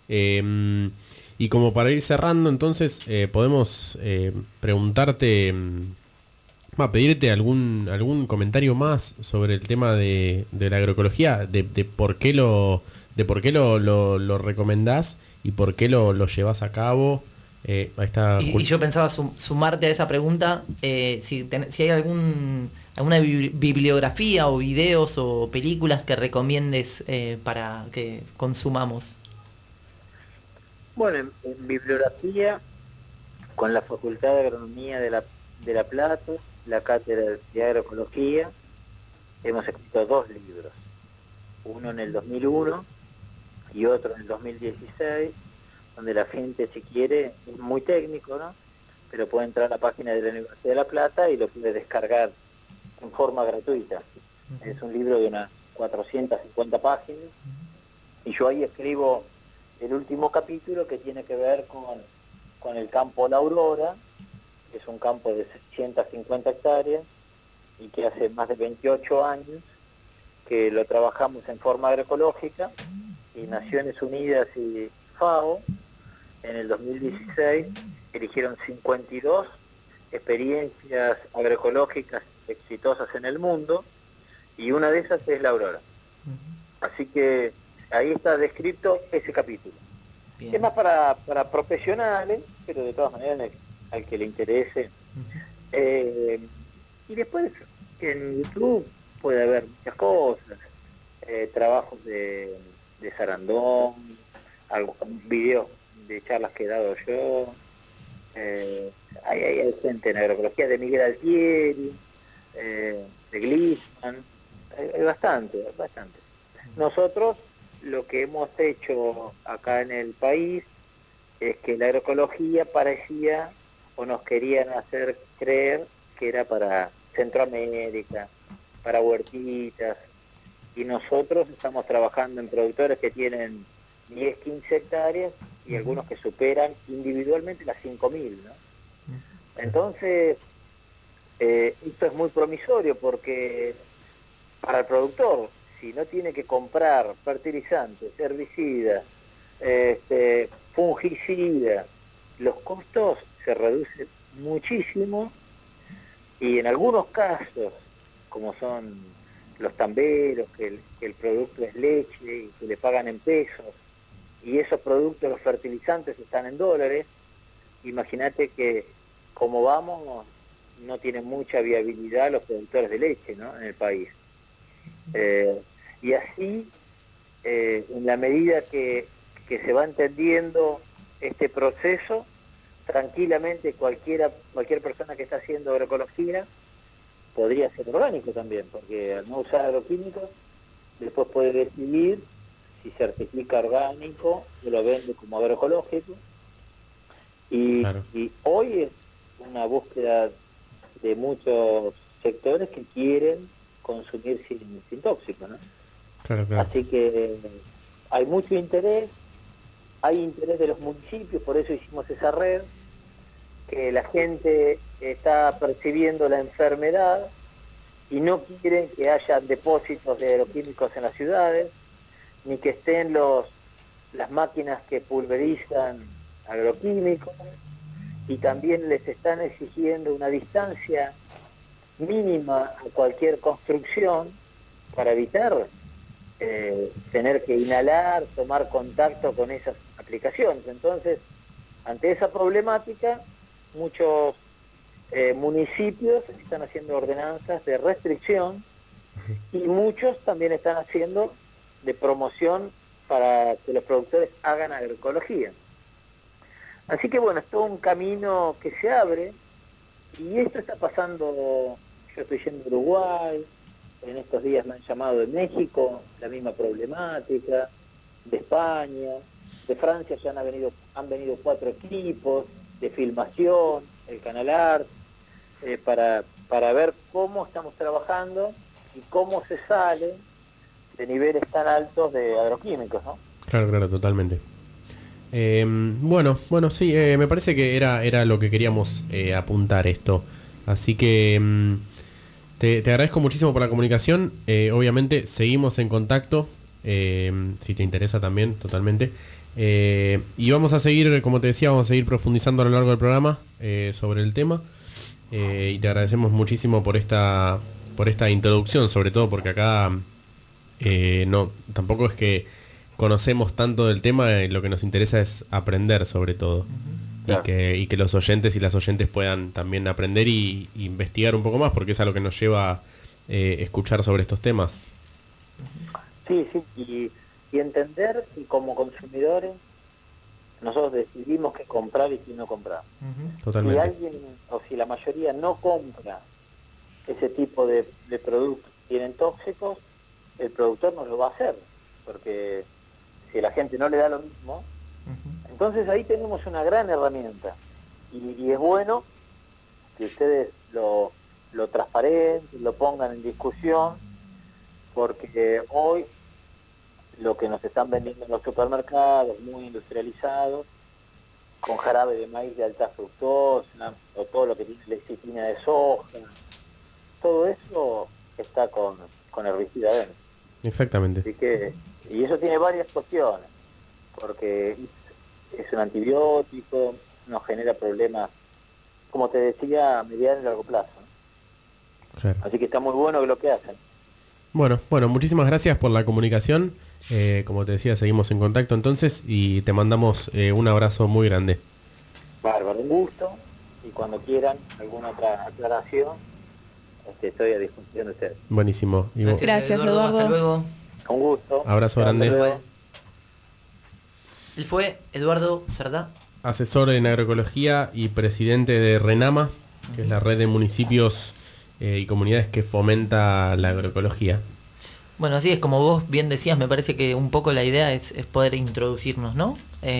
Y como para ir cerrando, entonces, podemos preguntarte, pedirte algún comentario más sobre el tema de la agroecología, de por qué lo recomendás y por qué lo llevas a cabo. Ahí está. Y yo pensaba sumarte a esa pregunta, si hay alguna bibliografía o videos o películas que recomiendes para que consumamos. Bueno, en bibliografía, con la Facultad de Agronomía de La Plata, la Cátedra de Agroecología, hemos escrito 2 libros, uno en el 2001 y otro en el 2016, donde la gente, si quiere, es muy técnico, ¿no?, pero puede entrar a la página de la Universidad de La Plata y lo puede descargar en forma gratuita. Es un libro de unas 450 páginas, y yo ahí escribo el último capítulo, que tiene que ver con el campo La Aurora, que es un campo de 650 hectáreas, y que hace más de 28 años que lo trabajamos en forma agroecológica, y Naciones Unidas y FAO en el 2016 eligieron 52 experiencias agroecológicas exitosas en el mundo, y una de esas es La Aurora. Así que ahí está descrito ese capítulo. Bien. Es más para profesionales, pero de todas maneras al que le interese. Y después en YouTube puede haber muchas cosas, trabajos de Sarandón, videos de charlas que he dado yo, hay gente en agroecología de Miguel Altieri, de Glissman, hay bastante. Nosotros lo que hemos hecho acá en el país es que la agroecología parecía, o nos querían hacer creer, que era para Centroamérica, para huertitas, y nosotros estamos trabajando en productores que tienen 10, 15 hectáreas y algunos que superan individualmente las 5.000, ¿no? Entonces, esto es muy promisorio, porque para el productor, si no tiene que comprar fertilizantes, herbicidas, fungicidas, los costos se reducen muchísimo, y en algunos casos, como son los tamberos, que el producto es leche y que le pagan en pesos, y esos productos, los fertilizantes, están en dólares, imagínate que como vamos, no tienen mucha viabilidad los productores de leche, ¿no?, en el país. Y así, en la medida que se va entendiendo este proceso, tranquilamente cualquier persona que está haciendo agroecología podría ser orgánico también, porque al no usar agroquímicos, después puede decidir si certifica orgánico o lo vende como agroecológico. Y, claro, y hoy es una búsqueda de muchos sectores que quieren consumir sin tóxico, ¿no? Claro, claro. Así que hay mucho interés, hay interés de los municipios, por eso hicimos esa red, que la gente está percibiendo la enfermedad y no quieren que haya depósitos de agroquímicos en las ciudades, ni que estén los las máquinas que pulverizan agroquímicos, y también les están exigiendo una distancia mínima a cualquier construcción para evitar tener que inhalar, tomar contacto con esas aplicaciones. Entonces, ante esa problemática, muchos municipios están haciendo ordenanzas de restricción y muchos también están haciendo de promoción para que los productores hagan agroecología. Así que bueno, es todo un camino que se abre, y esto está pasando. Yo estoy yendo a Uruguay, en estos días me han llamado de México, la misma problemática, de España, de Francia ya han venido 4 equipos de filmación, el Canal Art, para ver cómo estamos trabajando y cómo se sale de niveles tan altos de agroquímicos, ¿no? Claro, totalmente. Bueno, sí, me parece que era lo que queríamos apuntar esto. Así que te agradezco muchísimo por la comunicación. Obviamente seguimos en contacto, si te interesa también, totalmente. Y vamos a seguir, como te decía, vamos a seguir profundizando a lo largo del programa sobre el tema. Y te agradecemos muchísimo por esta introducción, sobre todo porque acá tampoco es que conocemos tanto del tema, lo que nos interesa es aprender sobre todo. Claro. Y que los oyentes y las oyentes puedan también aprender y investigar un poco más, porque es a lo que nos lleva a escuchar sobre estos temas. Sí, y entender que como consumidores nosotros decidimos qué comprar y qué no comprar. Totalmente. Si alguien, o si la mayoría no compra ese tipo de productos que tienen tóxicos, el productor no lo va a hacer, porque si la gente no le da lo mismo, entonces ahí tenemos una gran herramienta, y es bueno que ustedes lo transparenten, lo pongan en discusión, porque hoy lo que nos están vendiendo en los supermercados, muy industrializados, con jarabe de maíz de alta fructosa, o todo lo que tiene lecitina de soja, todo eso está con herbicida adentro. Exactamente. Así que, y eso tiene varias cuestiones, porque es un antibiótico, nos genera problemas, como te decía, a mediano y largo plazo. Claro. Así que está muy bueno lo que hacen. Bueno, muchísimas gracias por la comunicación. Como te decía, seguimos en contacto entonces y te mandamos un abrazo muy grande. Bárbaro, un gusto, y cuando quieran alguna otra aclaración, estoy a disposición de ustedes. Buenísimo. Gracias, Eduardo. Hasta luego. Un gusto. Abrazo grande. Él fue Eduardo Cerdá, asesor en agroecología y presidente de RENAMA, que es la red de municipios y comunidades que fomenta la agroecología. Bueno, así es, como vos bien decías, me parece que un poco la idea es poder introducirnos, ¿no?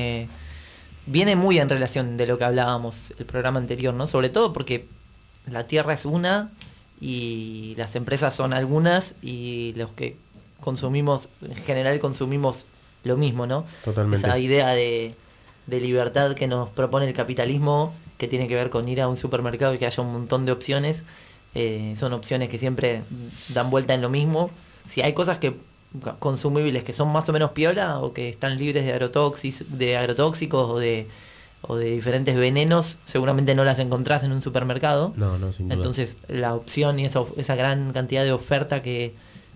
Viene muy en relación de lo que hablábamos el programa anterior, ¿no? Sobre todo porque la tierra es una y las empresas son algunas, y los que consumimos, en general consumimos lo mismo, ¿no? Totalmente. Esa idea de libertad que nos propone el capitalismo, que tiene que ver con ir a un supermercado y que haya un montón de opciones, son opciones que siempre dan vuelta en lo mismo. Si hay cosas consumibles que son más o menos piola, o que están libres de agrotóxicos o de diferentes venenos, seguramente no las encontrás en un supermercado. No, sin duda. Entonces la opción y esa gran cantidad de oferta que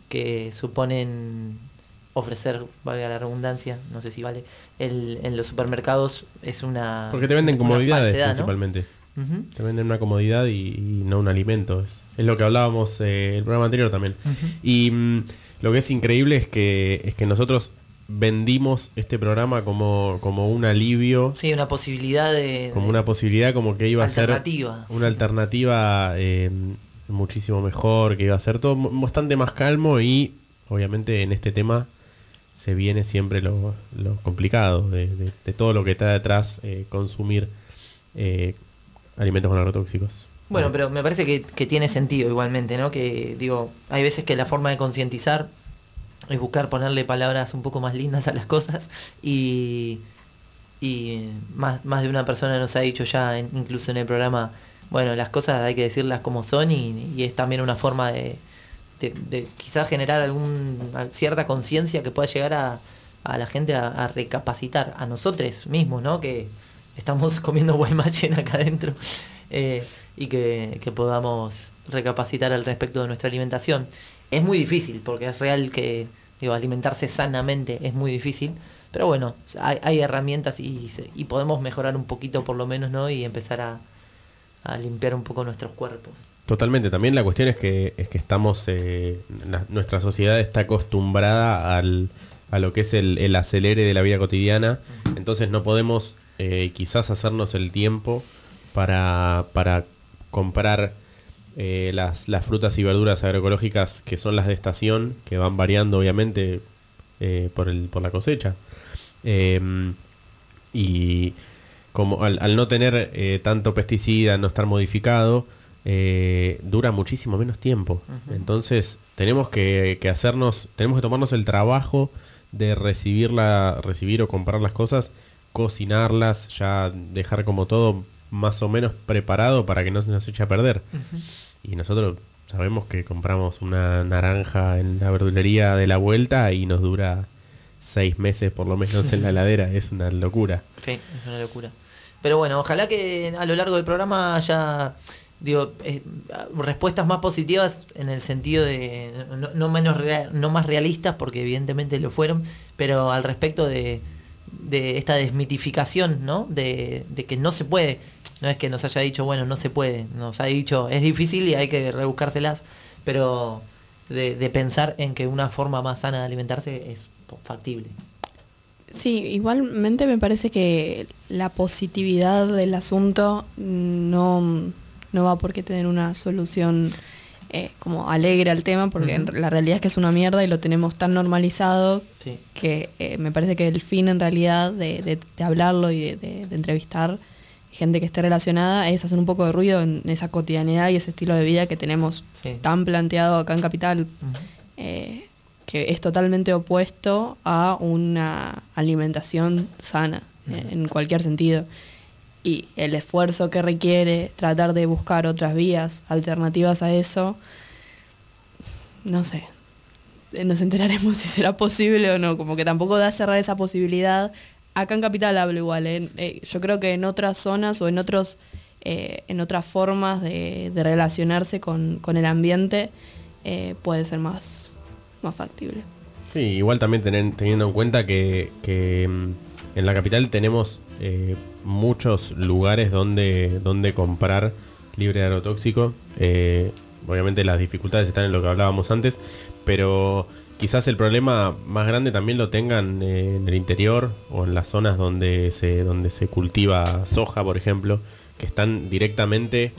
suponen ofrecer, valga la redundancia, no sé si vale, en los supermercados es una... Porque te venden comodidades falsedad, principalmente. ¿no? Uh-huh. Te venden una comodidad y no un alimento. Es lo que hablábamos el programa anterior también. Uh-huh. Y lo que es increíble es que nosotros vendimos este programa como un alivio. Sí, una posibilidad como una posibilidad, como que iba a ser una alternativa muchísimo mejor, que iba a ser todo bastante más calmo, y obviamente en este tema se viene siempre lo complicado de todo lo que está detrás, consumir alimentos con agrotóxicos. Bueno, pero me parece que tiene sentido igualmente, ¿no? Que digo, hay veces que la forma de concientizar es buscar ponerle palabras un poco más lindas a las cosas, y más de una persona nos ha dicho ya, incluso en el programa, bueno, las cosas hay que decirlas como son, y es también una forma de quizás generar cierta conciencia que pueda llegar a la gente a recapacitar, a nosotros mismos, ¿no? Que estamos comiendo Guaymallén acá adentro, y que podamos recapacitar al respecto de nuestra alimentación. Es muy difícil, porque es real que alimentarse sanamente es muy difícil, pero bueno, hay herramientas y podemos mejorar un poquito por lo menos, ¿no? Y empezar a limpiar un poco nuestros cuerpos. Totalmente, también la cuestión es que estamos, nuestra sociedad está acostumbrada a lo que es el acelere de la vida cotidiana, entonces no podemos quizás hacernos el tiempo para comprar las frutas y verduras agroecológicas que son las de estación, que van variando obviamente por la cosecha. Y como al no tener tanto pesticida, no estar modificado, dura muchísimo menos tiempo. Entonces tenemos que tomarnos el trabajo de recibir o comprar las cosas, cocinarlas, ya dejar como todo más o menos preparado para que no se nos eche a perder. Y nosotros sabemos que compramos una naranja en la verdulería de la vuelta y nos dura 6 meses por lo menos en la heladera. Es una locura. Sí, es una locura. Pero bueno, ojalá que a lo largo del programa haya respuestas más positivas, en el sentido de no más realistas, porque evidentemente lo fueron, pero al respecto de esta desmitificación, ¿no? De que no se puede. No es que nos haya dicho, bueno, no se puede, nos ha dicho, es difícil y hay que rebuscárselas, pero de pensar en que una forma más sana de alimentarse es factible. Sí, igualmente me parece que la positividad del asunto no va por qué tener una solución como alegre al tema, porque la realidad es que es una mierda y lo tenemos tan normalizado, sí, que me parece que el fin en realidad de hablarlo y de entrevistar gente que esté relacionada es hacer un poco de ruido en esa cotidianidad y ese estilo de vida que tenemos, sí, tan planteado acá en Capital, que es totalmente opuesto a una alimentación sana, en cualquier sentido. Y el esfuerzo que requiere tratar de buscar otras vías alternativas a eso, no sé, nos enteraremos si será posible o no, como que tampoco da a cerrar esa posibilidad. Acá en Capital hablo igual, yo creo que en otras zonas o en otras formas de relacionarse con el ambiente puede ser más factible. Sí, igual también teniendo en cuenta que en la capital tenemos muchos lugares donde comprar libre de agrotóxico. Obviamente las dificultades están en lo que hablábamos antes, pero quizás el problema más grande también lo tengan en el interior o en las zonas donde se cultiva soja, por ejemplo, que están directamente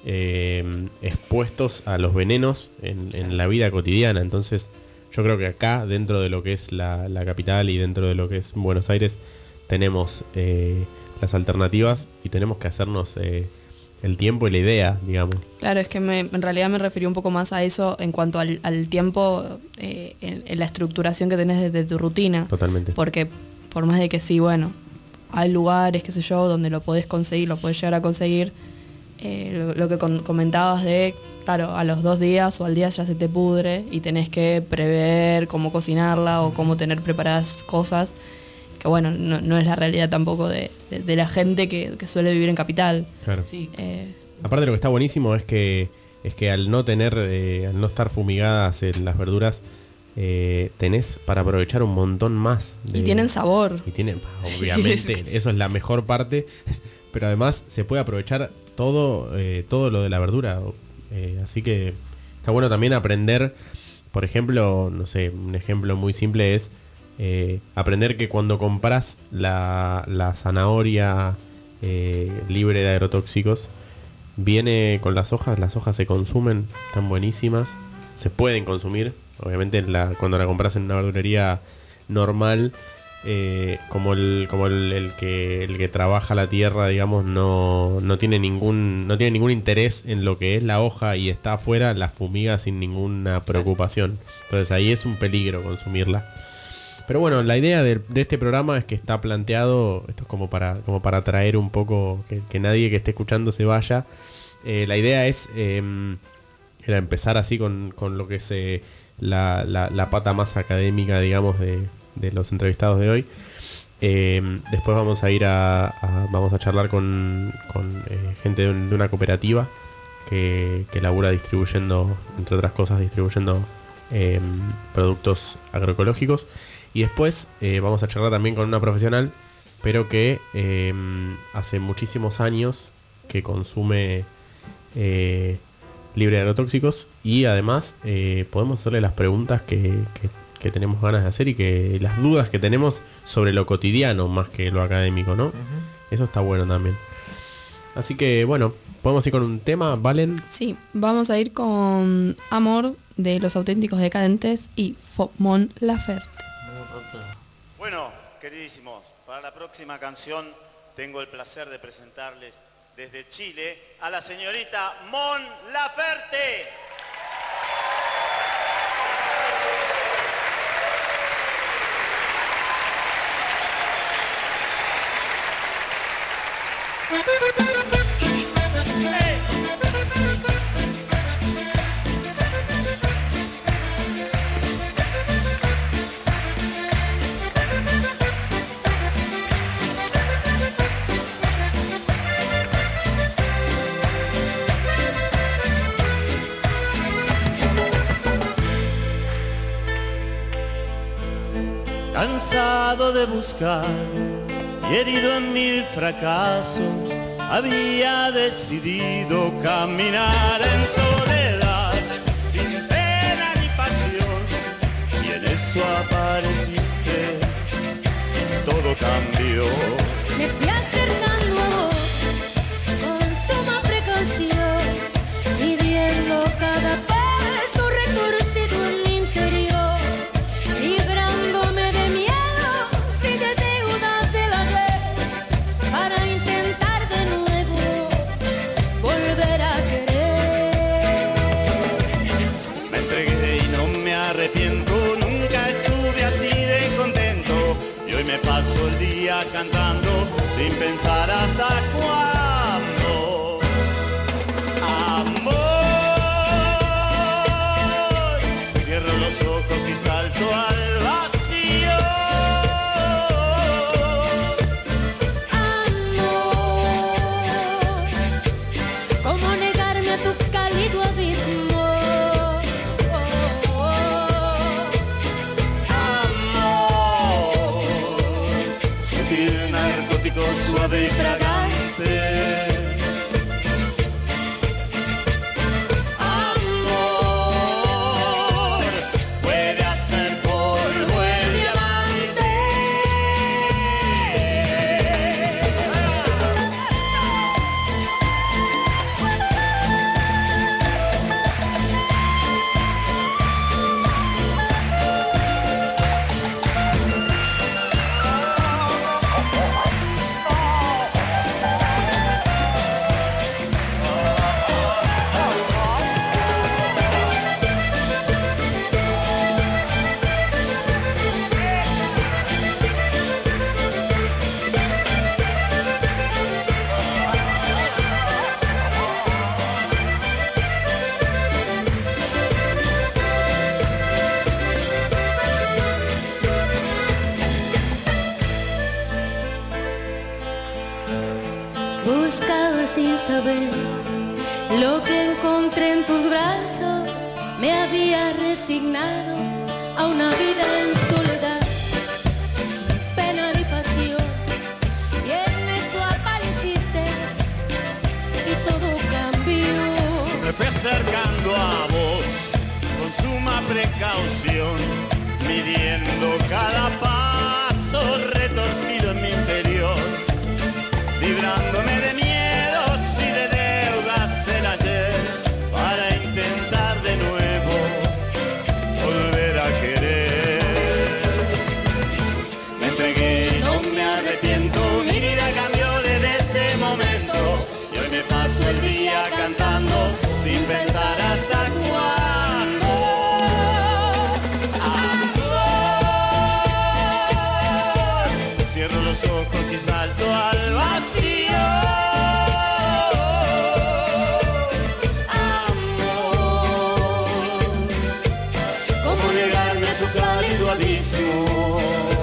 expuestos a los venenos en la vida cotidiana. Entonces yo creo que acá, dentro de lo que es la capital y dentro de lo que es Buenos Aires, tenemos las alternativas y tenemos que hacernos el tiempo y la idea, digamos. Claro, es que en realidad me referí un poco más a eso en cuanto al tiempo, en la estructuración que tenés desde tu rutina. Totalmente. Porque por más de que sí, bueno, hay lugares, qué sé yo, donde lo podés conseguir, lo podés llegar a conseguir, lo que comentabas de, claro, a los 2 días o al día ya se te pudre y tenés que prever cómo cocinarla o cómo tener preparadas cosas, que bueno, no es la realidad tampoco de la gente que suele vivir en Capital. Claro. Sí. Aparte, lo que está buenísimo es que al no estar fumigadas las verduras, tenés para aprovechar un montón más. Y tienen sabor. Y tienen, obviamente, eso es la mejor parte, pero además se puede aprovechar todo lo de la verdura. Así que está bueno también aprender, por ejemplo, no sé, un ejemplo muy simple es aprender que cuando compras la zanahoria libre de agrotóxicos, viene con las hojas se consumen, están buenísimas, se pueden consumir, obviamente cuando la compras en una verdulería normal, como el que trabaja la tierra, digamos, no tiene ningún interés en lo que es la hoja y está afuera, la fumiga sin ninguna preocupación. Entonces ahí es un peligro consumirla. Pero bueno, la idea de este programa es que está planteado, esto es como para traer un poco, que nadie que esté escuchando se vaya. La idea era empezar así con lo que es la pata más académica, digamos, de de los entrevistados de hoy. Después vamos a ir vamos a charlar con gente de una cooperativa que labura distribuyendo, entre otras cosas, productos agroecológicos. Y después vamos a charlar también con una profesional, pero que hace muchísimos años que consume libre de agrotóxicos, y además podemos hacerle las preguntas que tenemos ganas de hacer y que las dudas que tenemos sobre lo cotidiano más que lo académico, ¿no? Eso está bueno también. Así que bueno, ¿podemos ir con un tema, Valen? Sí, vamos a ir con Amor de Los Auténticos Decadentes y Mon Laferte. Bueno, queridísimos, para la próxima canción tengo el placer de presentarles desde Chile a la señorita Mon Laferte. Cansado de buscar y herido en mil fracasos, había decidido caminar en soledad, sin pena ni pasión, y en eso apareciste, todo cambió. Me fui acercando a vos con suma precaución, midiendo cada paso retorcido en mi interior, librándome de miedos y de deudas del ayer, para intentar de nuevo volver a querer. Me entregué y no me arrepiento, nunca estuve así de contento, y hoy me paso el día cantando sin pensar hasta cuándo. Amor, cierro los ojos y salto al vacío. Amor, ¿cómo negarme a tu cálido abismo? Amor, sutil, narcótico, suave y fragante. Amor, puede hacer polvo el diamante. Buscaba sin saber lo que encontré en tus brazos, me había resignado a una vida en soledad, sin pena ni pasión, y en eso apareciste y todo cambió. Me fui acercando a vos con suma precaución, midiendo cada paso retorcido en mi interior, librándome de miedos y de deudas del ayer, para intentar de nuevo volver a querer. Me entregué y no me arrepiento, mi vida cambió desde ese momento, y hoy me paso el día cantando sin pensar hasta cuándo. Amor, cierro los ojos y salto al vacío. Amor, ¿cómo negarme a tu cálido abismo?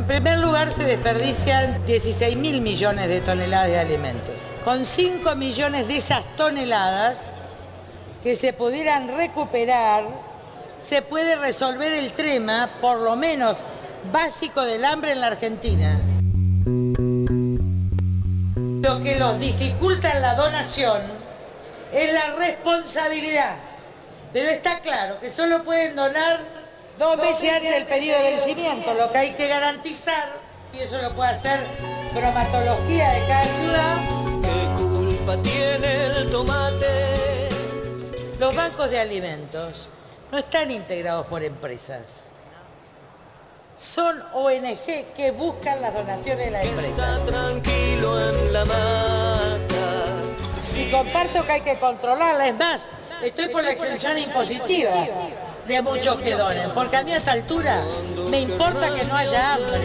En primer lugar, se desperdician 16.000 millones de toneladas de alimentos. Con 5 millones de esas toneladas que se pudieran recuperar, se puede resolver el tema, por lo menos básico, del hambre en la Argentina. Lo que los dificulta en la donación es la responsabilidad. Pero está claro que solo pueden donar 2 meses antes del periodo de vencimiento, lo que hay que garantizar, y eso lo puede hacer bromatología de cada ciudad. ¿Qué culpa tiene el tomate? Los bancos de alimentos no están integrados por empresas. Son ONG que buscan las donaciones de las empresas. Está tranquilo en la mata. Y comparto que hay que controlarla. Es más, estoy por la exención impositiva de muchos que donen, porque a mí a esta altura me importa que no haya hambre.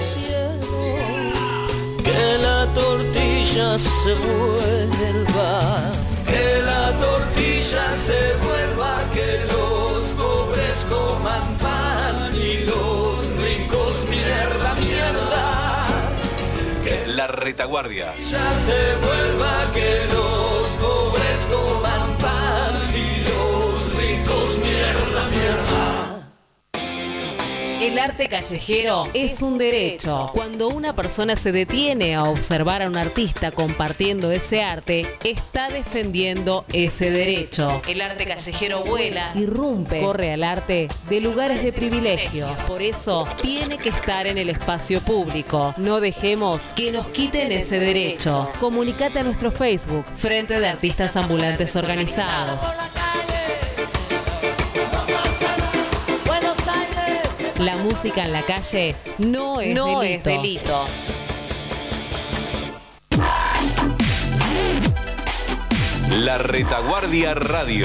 Que la tortilla se vuelva, que la tortilla se vuelva, que los pobres coman pan y los ricos mierda, mierda. Que la retaguardia Ya se vuelva, que los pobres coman pan y los ricos mierda, mierda. El arte callejero es un derecho. Cuando una persona se detiene a observar a un artista compartiendo ese arte, está defendiendo ese derecho. El arte callejero vuela, irrumpe, corre al arte de lugares de privilegio. Por eso tiene que estar en el espacio público. No dejemos que nos quiten ese derecho. Comunicate a nuestro Facebook, Frente de Artistas Ambulantes Organizados. La música en la calle no es delito. La Retaguardia Radio.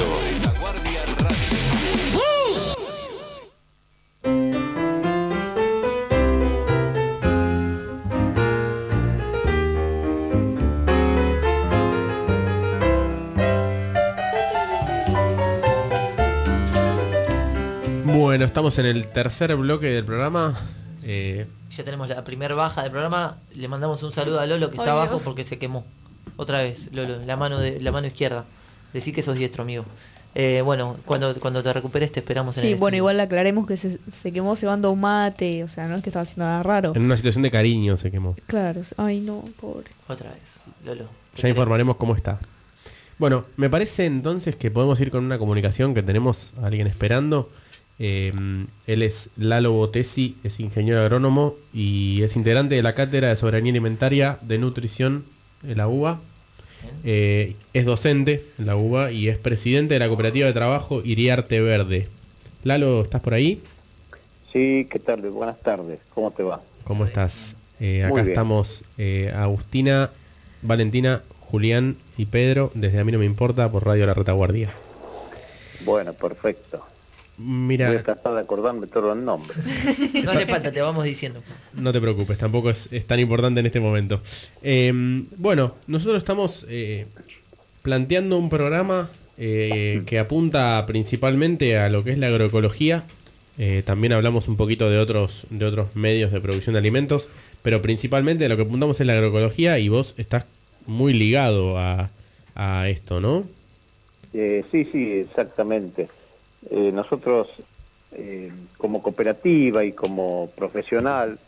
Bueno, estamos en el tercer bloque del programa. Ya tenemos la primer baja del programa. Le mandamos un saludo a Lolo que está abajo porque se quemó. Otra vez, Lolo, la mano izquierda. Decí que sos diestro, amigo. Bueno, cuando te recuperes te esperamos en el bueno, estudio. igual aclaremos que se quemó cebando un mate, o sea, no es que estaba haciendo nada raro. En una situación de cariño se quemó. Claro, ay no, pobre. Otra vez, Lolo. Ya informaremos cómo está. Bueno, me parece entonces que podemos ir con una comunicación que tenemos a alguien esperando. Él es Lalo Botesi, es ingeniero agrónomo y es integrante de la Cátedra de Soberanía Alimentaria de Nutrición en la UBA. Es docente en la UBA y es presidente de la Cooperativa de Trabajo Iriarte Verde. Lalo, ¿estás por ahí? Sí, ¿qué tal? Buenas tardes, ¿cómo te va? ¿Cómo estás? Acá estamos Agustina, Valentina, Julián y Pedro, desde A mí no me importa, por Radio La Retaguardia. Bueno, perfecto. Mira, voy a tratar de acordarme todos los nombres. No hace falta, te vamos diciendo. No te preocupes, tampoco es tan importante en este momento. Bueno, nosotros estamos planteando un programa que apunta principalmente a lo que es la agroecología. También hablamos un poquito de otros medios de producción de alimentos, pero principalmente lo que apuntamos es la agroecología y vos estás muy ligado a esto, ¿no? Sí, exactamente. Nosotros como cooperativa y como profesional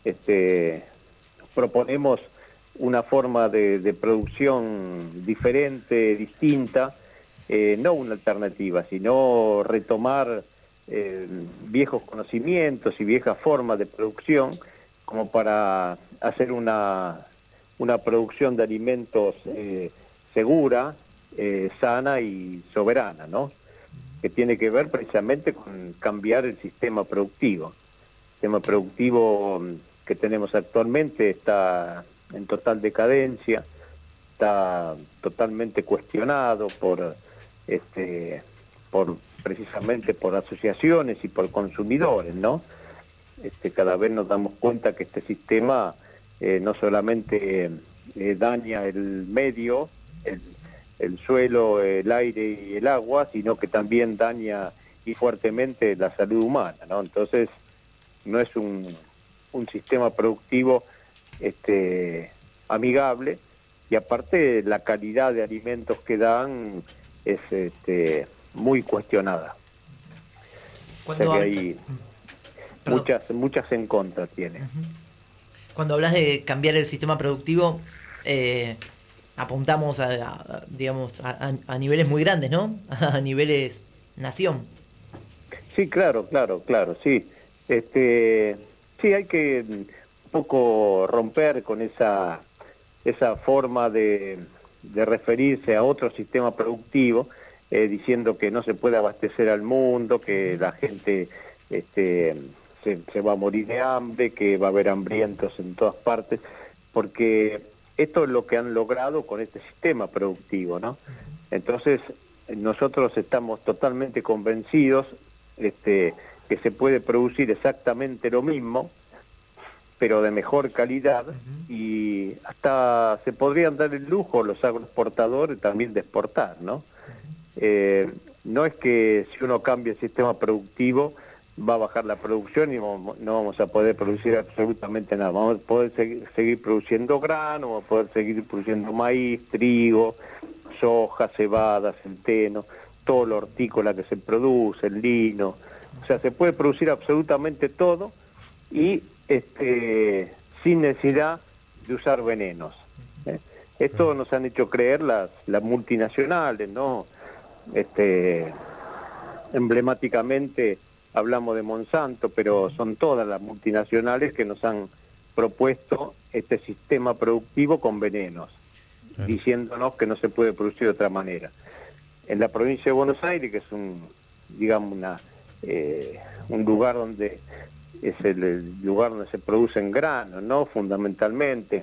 proponemos una forma de producción diferente, distinta, no una alternativa, sino retomar viejos conocimientos y viejas formas de producción como para hacer una producción de alimentos segura, sana y soberana, ¿no? Que tiene que ver precisamente con cambiar el sistema productivo. El sistema productivo que tenemos actualmente está en total decadencia, está totalmente cuestionado precisamente por asociaciones y por consumidores, ¿no? Cada vez nos damos cuenta que este sistema no solamente daña el medio, el suelo, el aire y el agua, sino que también daña y fuertemente la salud humana, ¿no? Entonces, no es un un sistema productivo amigable, y aparte la calidad de alimentos que dan es muy cuestionada. O sea que hay muchas en contra tiene. Cuando hablas de cambiar el sistema productivo, apuntamos a niveles muy grandes, ¿no? A niveles nación. Sí, claro, sí. Sí, hay que un poco romper con esa forma de referirse a otro sistema productivo, diciendo que no se puede abastecer al mundo, que la gente se va a morir de hambre, que va a haber hambrientos en todas partes, porque esto es lo que han logrado con este sistema productivo, ¿no? Entonces, nosotros estamos totalmente convencidos que se puede producir exactamente lo mismo, pero de mejor calidad, y hasta se podrían dar el lujo los agroexportadores también de exportar, ¿no? No es que si uno cambia el sistema productivo va a bajar la producción y no vamos a poder producir absolutamente nada. Vamos a poder seguir produciendo grano, vamos a poder seguir produciendo maíz, trigo, soja, cebada, centeno, todo lo hortícola que se produce, el lino. O sea, se puede producir absolutamente todo y sin necesidad de usar venenos. Esto nos han hecho creer las multinacionales, ¿no? Emblemáticamente hablamos de Monsanto, pero son todas las multinacionales que nos han propuesto este sistema productivo con venenos, diciéndonos que no se puede producir de otra manera. En la provincia de Buenos Aires, que es un lugar donde es el lugar donde se producen granos, ¿no? Fundamentalmente,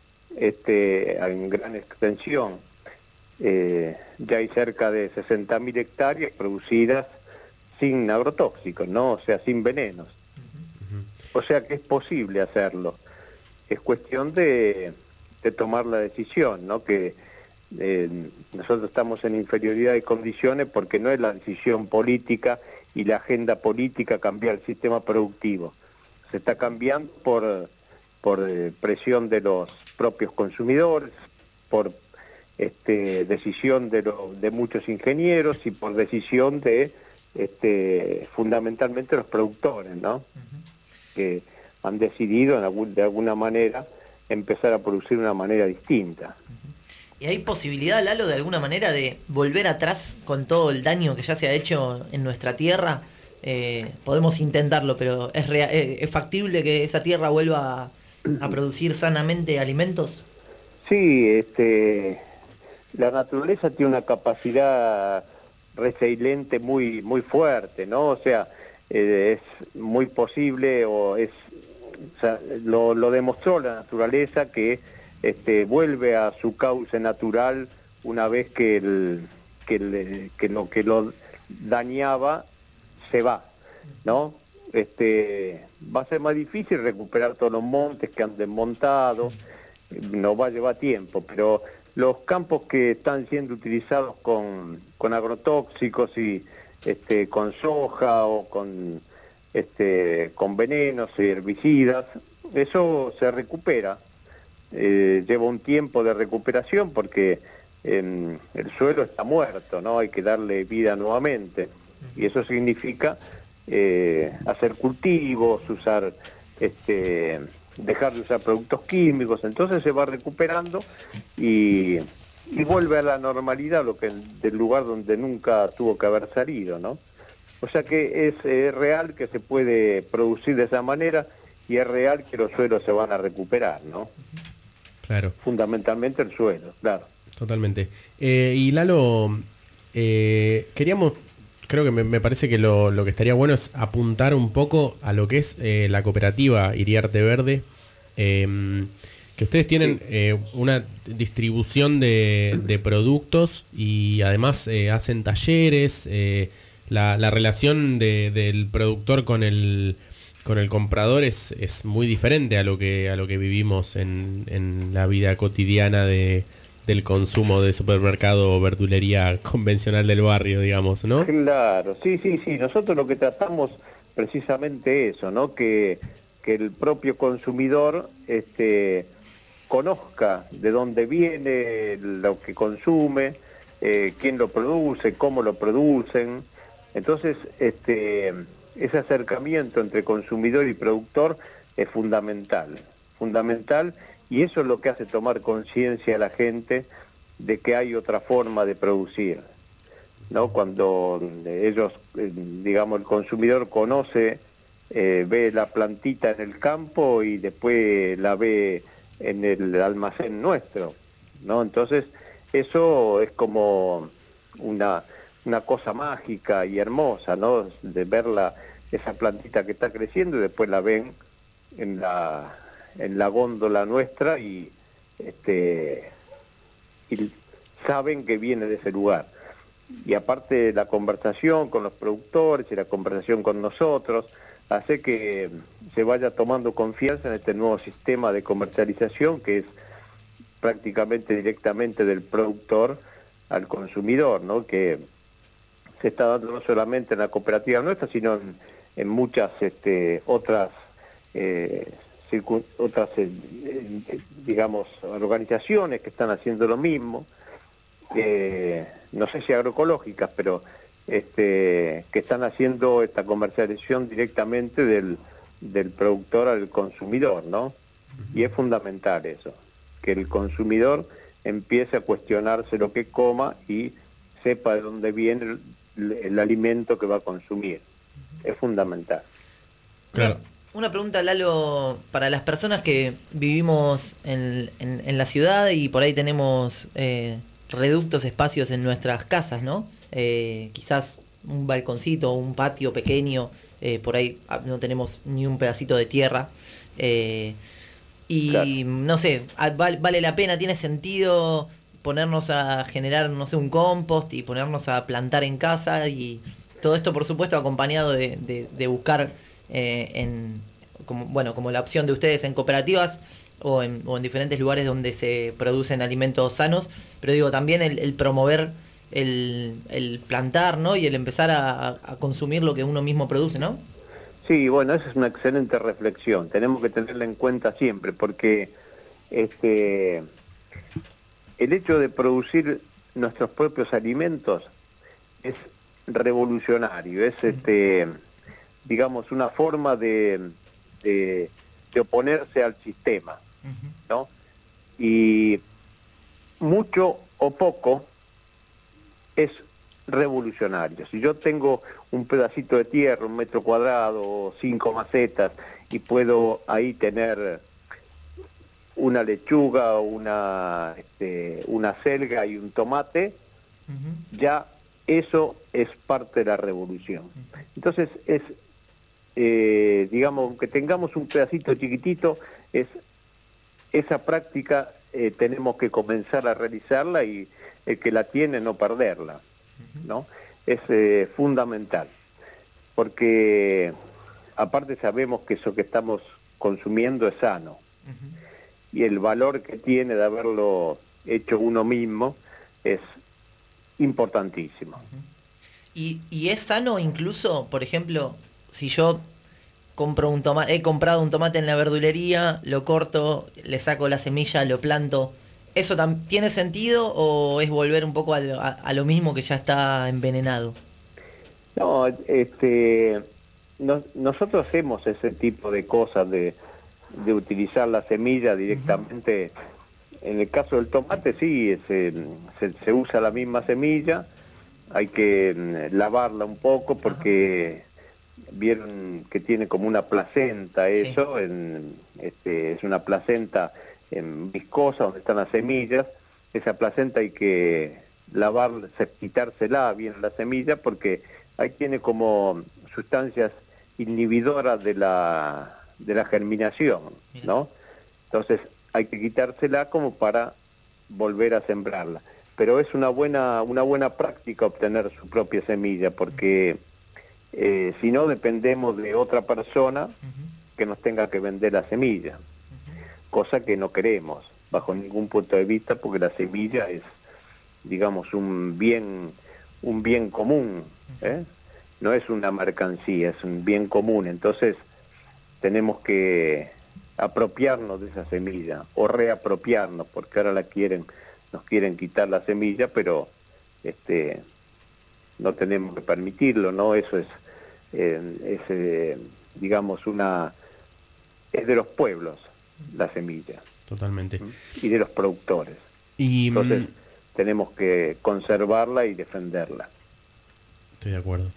en gran extensión, ya hay cerca de 60.000 hectáreas producidas sin agrotóxicos, ¿no? O sea, sin venenos. O sea que es posible hacerlo. Es cuestión de tomar la decisión, ¿no? Que nosotros estamos en inferioridad de condiciones porque no es la decisión política y la agenda política cambiar el sistema productivo. Se está cambiando por presión de los propios consumidores, por decisión de muchos ingenieros y por decisión de fundamentalmente los productores, ¿no? Que han decidido de alguna manera empezar a producir de una manera distinta. ¿Y hay posibilidad, Lalo, de alguna manera de volver atrás con todo el daño que ya se ha hecho en nuestra tierra? Podemos intentarlo, pero ¿es factible que esa tierra vuelva a producir sanamente alimentos? Sí, la naturaleza tiene una capacidad resiliente muy fuerte, ¿no? O sea, es muy posible, lo demostró la naturaleza, que vuelve a su cauce natural una vez que lo que lo dañaba se va, ¿no? Va a ser más difícil recuperar todos los montes que han desmontado, nos va a llevar tiempo, pero los campos que están siendo utilizados con agrotóxicos y con soja o con venenos y herbicidas, eso se recupera. Lleva un tiempo de recuperación porque el suelo está muerto, ¿no? Hay que darle vida nuevamente, y eso significa hacer cultivos, dejar de usar productos químicos. Entonces se va recuperando y vuelve a la normalidad, del lugar donde nunca tuvo que haber salido, ¿no? O sea que es real que se puede producir de esa manera, y es real que los suelos se van a recuperar, ¿no? Claro. Fundamentalmente el suelo, claro. Totalmente. Y Lalo, creo que me parece que lo que estaría bueno es apuntar un poco a lo que es la cooperativa Iriarte Verde, que ustedes tienen una distribución de productos y además hacen talleres, la relación del productor con el comprador es muy diferente a lo que vivimos en la vida cotidiana del consumo de supermercado o verdulería convencional del barrio, digamos, ¿no? Claro, sí. Nosotros lo que tratamos precisamente eso, ¿no? Que que el propio consumidor conozca de dónde viene lo que consume, quién lo produce, cómo lo producen. Entonces, ese acercamiento entre consumidor y productor es fundamental, y eso es lo que hace tomar conciencia a la gente de que hay otra forma de producir, ¿no? Cuando ellos, digamos, el consumidor conoce, ve la plantita en el campo y después la ve en el almacén nuestro, ¿no? Entonces, eso es como una cosa mágica y hermosa, ¿no? De ver esa plantita que está creciendo y después la ven en la góndola nuestra y saben que viene de ese lugar. Y aparte la conversación con los productores y la conversación con nosotros hace que se vaya tomando confianza en este nuevo sistema de comercialización que es prácticamente directamente del productor al consumidor, ¿no? Que se está dando no solamente en la cooperativa nuestra, sino en muchas otras digamos, organizaciones que están haciendo lo mismo, no sé si agroecológicas, pero que están haciendo esta comercialización directamente del productor al consumidor, ¿no? Y es fundamental eso, que el consumidor empiece a cuestionarse lo que coma y sepa de dónde viene el alimento que va a consumir. Es fundamental. Claro. Una pregunta, Lalo, para las personas que vivimos en la ciudad y por ahí tenemos reductos espacios en nuestras casas, ¿no? Quizás un balconcito, un patio pequeño, por ahí no tenemos ni un pedacito de tierra. Y claro, no sé, vale la pena, tiene sentido ponernos a generar, no sé, un compost y ponernos a plantar en casa, y todo esto, por supuesto, acompañado de buscar como la opción de ustedes en cooperativas o en diferentes lugares donde se producen alimentos sanos, pero digo, también el promover el plantar, ¿no? Y el empezar a consumir lo que uno mismo produce, ¿no? Sí, bueno, esa es una excelente reflexión. Tenemos que tenerla en cuenta siempre, porque el hecho de producir nuestros propios alimentos es revolucionario, es digamos, una forma de oponerse al sistema, ¿no? Y mucho o poco es revolucionario. Si yo tengo un pedacito de tierra, 1 metro cuadrado, 5 macetas, y puedo ahí tener una lechuga, una selga y un tomate, ya eso es parte de la revolución. Entonces es, digamos, que tengamos un pedacito chiquitito, esa práctica tenemos que comenzar a realizarla, y el que la tiene no perderla, ¿no? Es fundamental, porque aparte sabemos que eso que estamos consumiendo es sano, y el valor que tiene de haberlo hecho uno mismo es importantísimo. Y es sano incluso, por ejemplo, si yo compro un tomate, he comprado un tomate en la verdulería, lo corto, le saco la semilla, lo planto, ¿eso tiene sentido o es volver un poco a lo mismo que ya está envenenado? No, nosotros hacemos ese tipo de cosas de utilizar la semilla directamente. En el caso del tomate sí, se usa la misma semilla, hay que lavarla un poco porque vieron que tiene como una placenta eso, es una placenta viscosa donde están las semillas. Esa placenta hay que lavarla, quitársela bien la semilla, porque ahí tiene como sustancias inhibidoras de la germinación, ¿no? Entonces hay que quitársela como para volver a sembrarla. Pero es una buena práctica obtener su propia semilla, porque si no dependemos de otra persona que nos tenga que vender la semilla, cosa que no queremos bajo ningún punto de vista, porque la semilla es, digamos, un bien común, no es una mercancía, es un bien común. Entonces tenemos que apropiarnos de esa semilla o reapropiarnos, porque ahora nos quieren quitar la semilla, pero no tenemos que permitirlo, ¿no? Eso digamos, es de los pueblos la semilla. Totalmente. Y de los productores. Entonces tenemos que conservarla y defenderla. Estoy de acuerdo.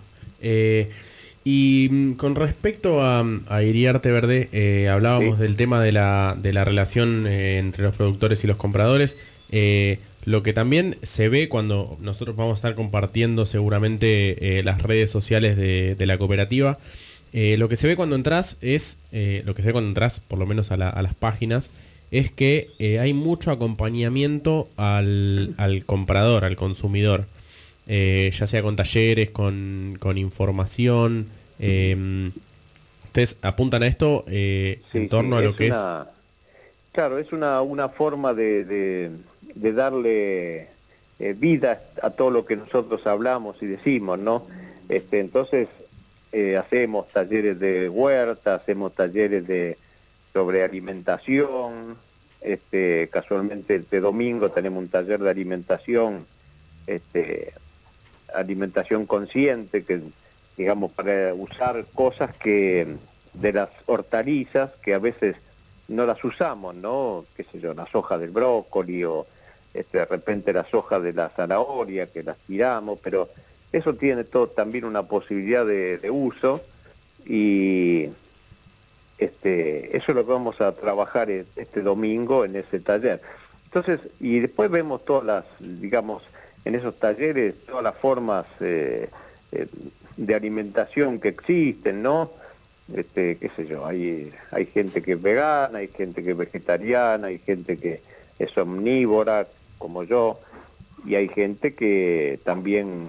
Y con respecto a Iriarte Verde, hablábamos del tema de la relación entre los productores y los compradores. Lo que también se ve cuando nosotros vamos a estar compartiendo seguramente las redes sociales de la cooperativa, lo que se ve cuando entras por lo menos a las páginas, es que hay mucho acompañamiento al comprador, al consumidor, ya sea con talleres, con información. Ustedes apuntan a esto en torno a lo que es... Claro, es una forma de darle vida a todo lo que nosotros hablamos y decimos, ¿no? Entonces hacemos talleres de huerta, hacemos talleres sobre alimentación. Casualmente este domingo tenemos un taller de alimentación, alimentación consciente, que digamos para usar cosas de las hortalizas que a veces no las usamos, ¿no? Qué sé yo, las hojas del brócoli o de repente las hojas de la zanahoria que las tiramos, pero eso tiene todo también una posibilidad de uso, y eso es lo que vamos a trabajar este domingo en ese taller. Entonces, y después vemos todas las, digamos, en esos talleres, todas las formas de alimentación que existen, ¿no? Qué sé yo, hay gente que es vegana, hay gente que es vegetariana, hay gente que es omnívora, como yo, y hay gente que también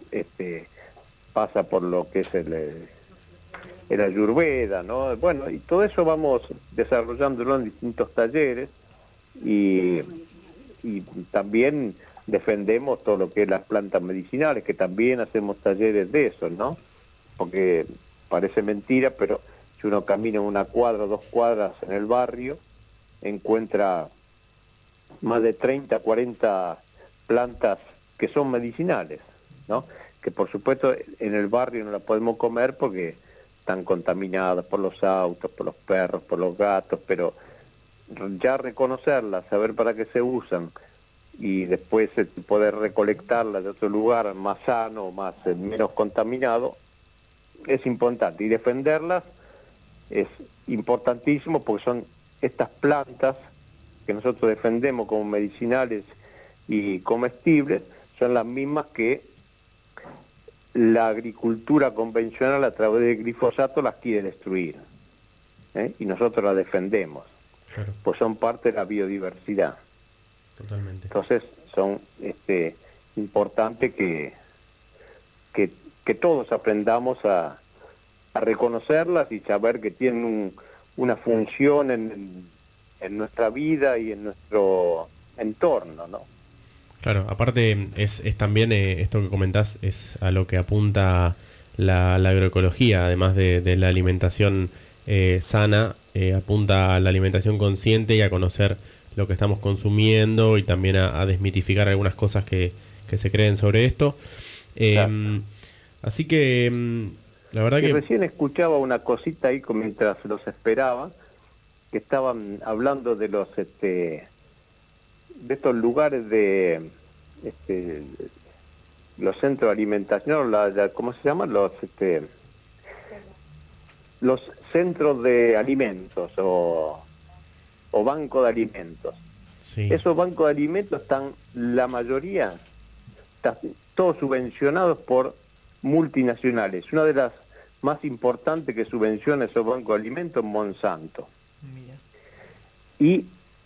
pasa por lo que es el Ayurveda, ¿no? Bueno, y todo eso vamos desarrollándolo en distintos talleres, y también defendemos todo lo que es las plantas medicinales, que también hacemos talleres de eso, ¿no? Porque parece mentira, pero si uno camina una cuadra o 2 cuadras en el barrio, encuentra más de 30, 40 plantas que son medicinales, ¿no? Que por supuesto en el barrio no las podemos comer porque están contaminadas por los autos, por los perros, por los gatos, pero ya reconocerlas, saber para qué se usan, y después poder recolectarlas de otro lugar más sano, menos contaminado, es importante. Y defenderlas es importantísimo, porque son estas plantas que nosotros defendemos como medicinales y comestibles, son las mismas que la agricultura convencional a través del glifosato las quiere destruir, y nosotros las defendemos. Claro. Pues son parte de la biodiversidad. Totalmente. Entonces son importante que todos aprendamos a reconocerlas y saber que tienen una función en nuestra vida y en nuestro entorno, ¿no? Claro, aparte es también esto que comentás, es a lo que apunta la agroecología, además de la alimentación sana, apunta a la alimentación consciente y a conocer lo que estamos consumiendo, y también a desmitificar algunas cosas que se creen sobre esto. Así que la verdad que... Recién escuchaba una cosita ahí mientras los esperaba, que estaban hablando de los de estos lugares los centros de alimentación, ¿cómo se llaman? Los centros de alimentos o banco de alimentos. Sí. Esos bancos de alimentos están, la mayoría, todos subvencionados por multinacionales. Una de las más importantes que subvenciona esos bancos de alimentos es Monsanto. Mira. Y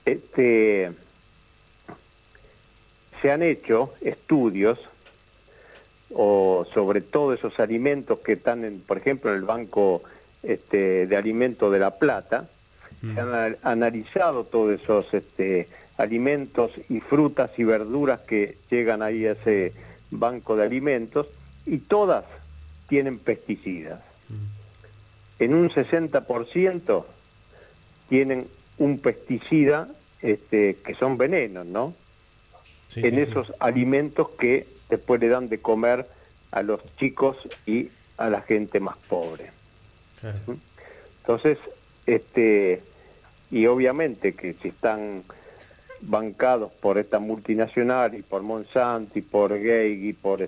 se han hecho estudios sobre todos esos alimentos que están, por ejemplo, en el Banco de Alimentos de La Plata. Se han analizado todos esos alimentos y frutas y verduras que llegan ahí a ese banco de alimentos, y todas tienen pesticidas. en un 60% tienen un pesticida que son venenos, ¿no? Sí, en sí, esos alimentos que después le dan de comer a los chicos y a la gente más pobre. Claro. Entonces, y obviamente que si están bancados por esta multinacional y por Monsanto y por Geigy y por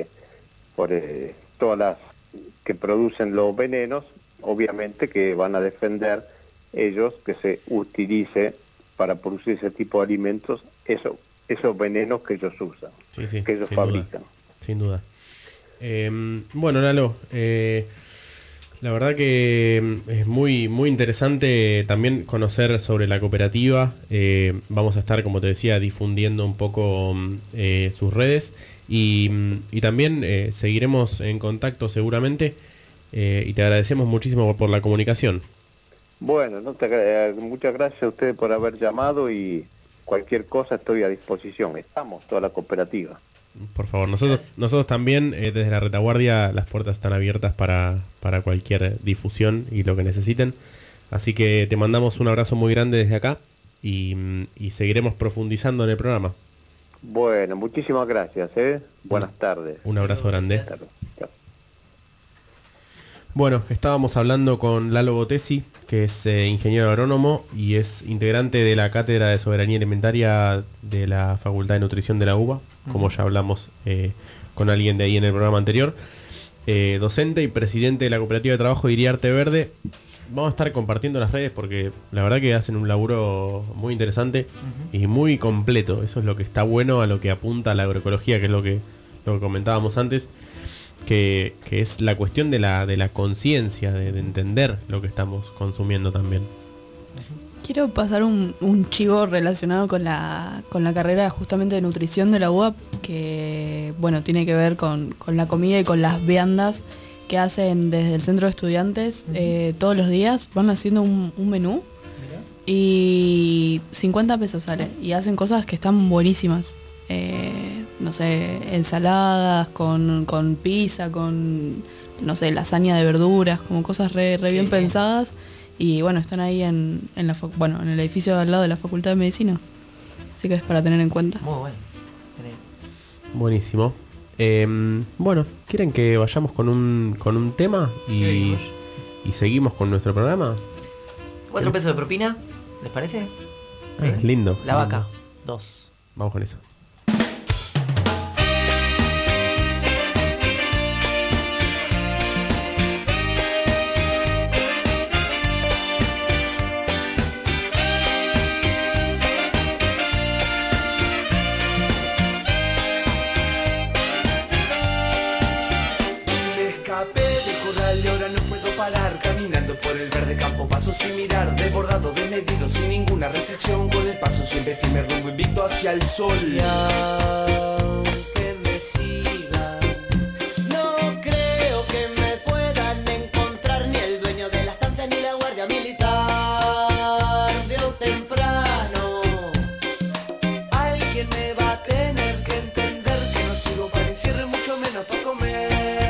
todas las que producen los venenos, obviamente que van a defender ellos que se utilice para producir ese tipo de alimentos esos venenos que ellos usan, Sí, que ellos sin fabrican. duda, sin duda. Bueno, Lalo, la verdad que es muy interesante también conocer sobre la cooperativa. Vamos a estar, como te decía, difundiendo un poco sus redes y también seguiremos en contacto seguramente y te agradecemos muchísimo por la comunicación. Bueno, muchas gracias a ustedes por haber llamado y cualquier cosa estoy a disposición. Estamos, toda la cooperativa. Por favor, nosotros también, desde la retaguardia, las puertas están abiertas para cualquier difusión y lo que necesiten. Así que te mandamos un abrazo muy grande desde acá y seguiremos profundizando en el programa. Bueno, muchísimas gracias. Buenas tardes. Un abrazo grande. Bueno, estábamos hablando con Lalo Botesi, que es ingeniero agrónomo y es integrante de la Cátedra de Soberanía Alimentaria de la Facultad de Nutrición de la UBA, como ya hablamos con alguien de ahí en el programa anterior. Docente y presidente de la Cooperativa de Trabajo Iriarte Verde. Vamos a estar compartiendo las redes porque la verdad que hacen un laburo muy interesante y muy completo. Eso es lo que está bueno, a lo que apunta la agroecología, que es lo que comentábamos antes. Que es la cuestión de la conciencia, de entender lo que estamos consumiendo también. Quiero pasar un chivo relacionado con la carrera justamente de nutrición de la UAP, que bueno, tiene que ver con la comida y con las viandas que hacen desde el centro de estudiantes. Todos los días van haciendo un menú y 50 pesos sale, y hacen cosas que están buenísimas. No sé, ensaladas con pizza, con, no sé, lasaña de verduras, como cosas re bien pensadas. Y bueno, están ahí en el edificio al lado de la Facultad de Medicina. Así que es para tener en cuenta. Muy bueno. Buenísimo. Bueno, ¿quieren que vayamos con un tema y seguimos con nuestro programa? 4 pesos de propina, ¿les parece? Lindo. La vaca, 2. Vamos con eso. Caminando por el verde campo, paso sin mirar, desbordado, desmedido, sin ninguna reflexión, con el paso siempre firme, rumbo invicto hacia el sol. Y aunque me sigan, no creo que me puedan encontrar ni el dueño de la estancia ni la guardia militar. De o temprano, alguien me va a tener que entender que no sirvo para el cierre, mucho menos para comer.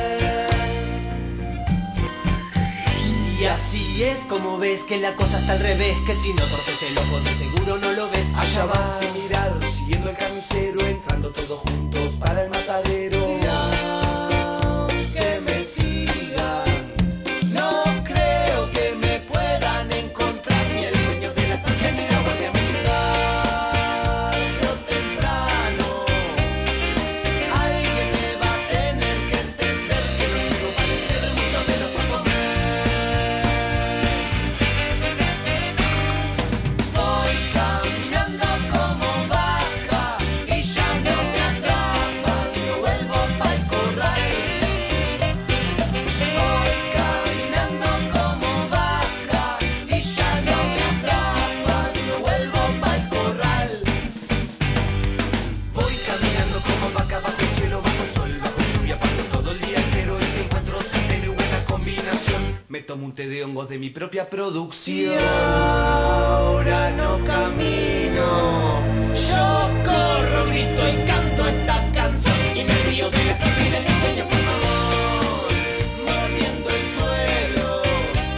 Y así es como ves que la cosa está al revés, que si no torces el ojo de seguro no lo ves. Allá vas sin mirar, siguiendo el carnicero, entrando todos juntos para el matadero. Que me sigan, no creo que me puedan encontrar ni el dueño de la estancia ni la guardia militar. De o temprano, alguien me va a tener que entender que no sirvo para el cierre, mucho menos para comer. Voy caminando como vaca y ya no me atrapan, no vuelvo pa'l corral. Voy caminando como vaca y ya no me atrapan, no vuelvo pa'l corral. Voy caminando como vaca bajo el cielo, bajo el sol, bajo lluvia, paso todo el día entero y si encuentro sin tener buena combinación, me tomo un té de hongos de mi propia producción. Ahora no camino, yo corro, grito y canto esta canción y me río de la estancia y les enseño por favor, mordiendo el suelo,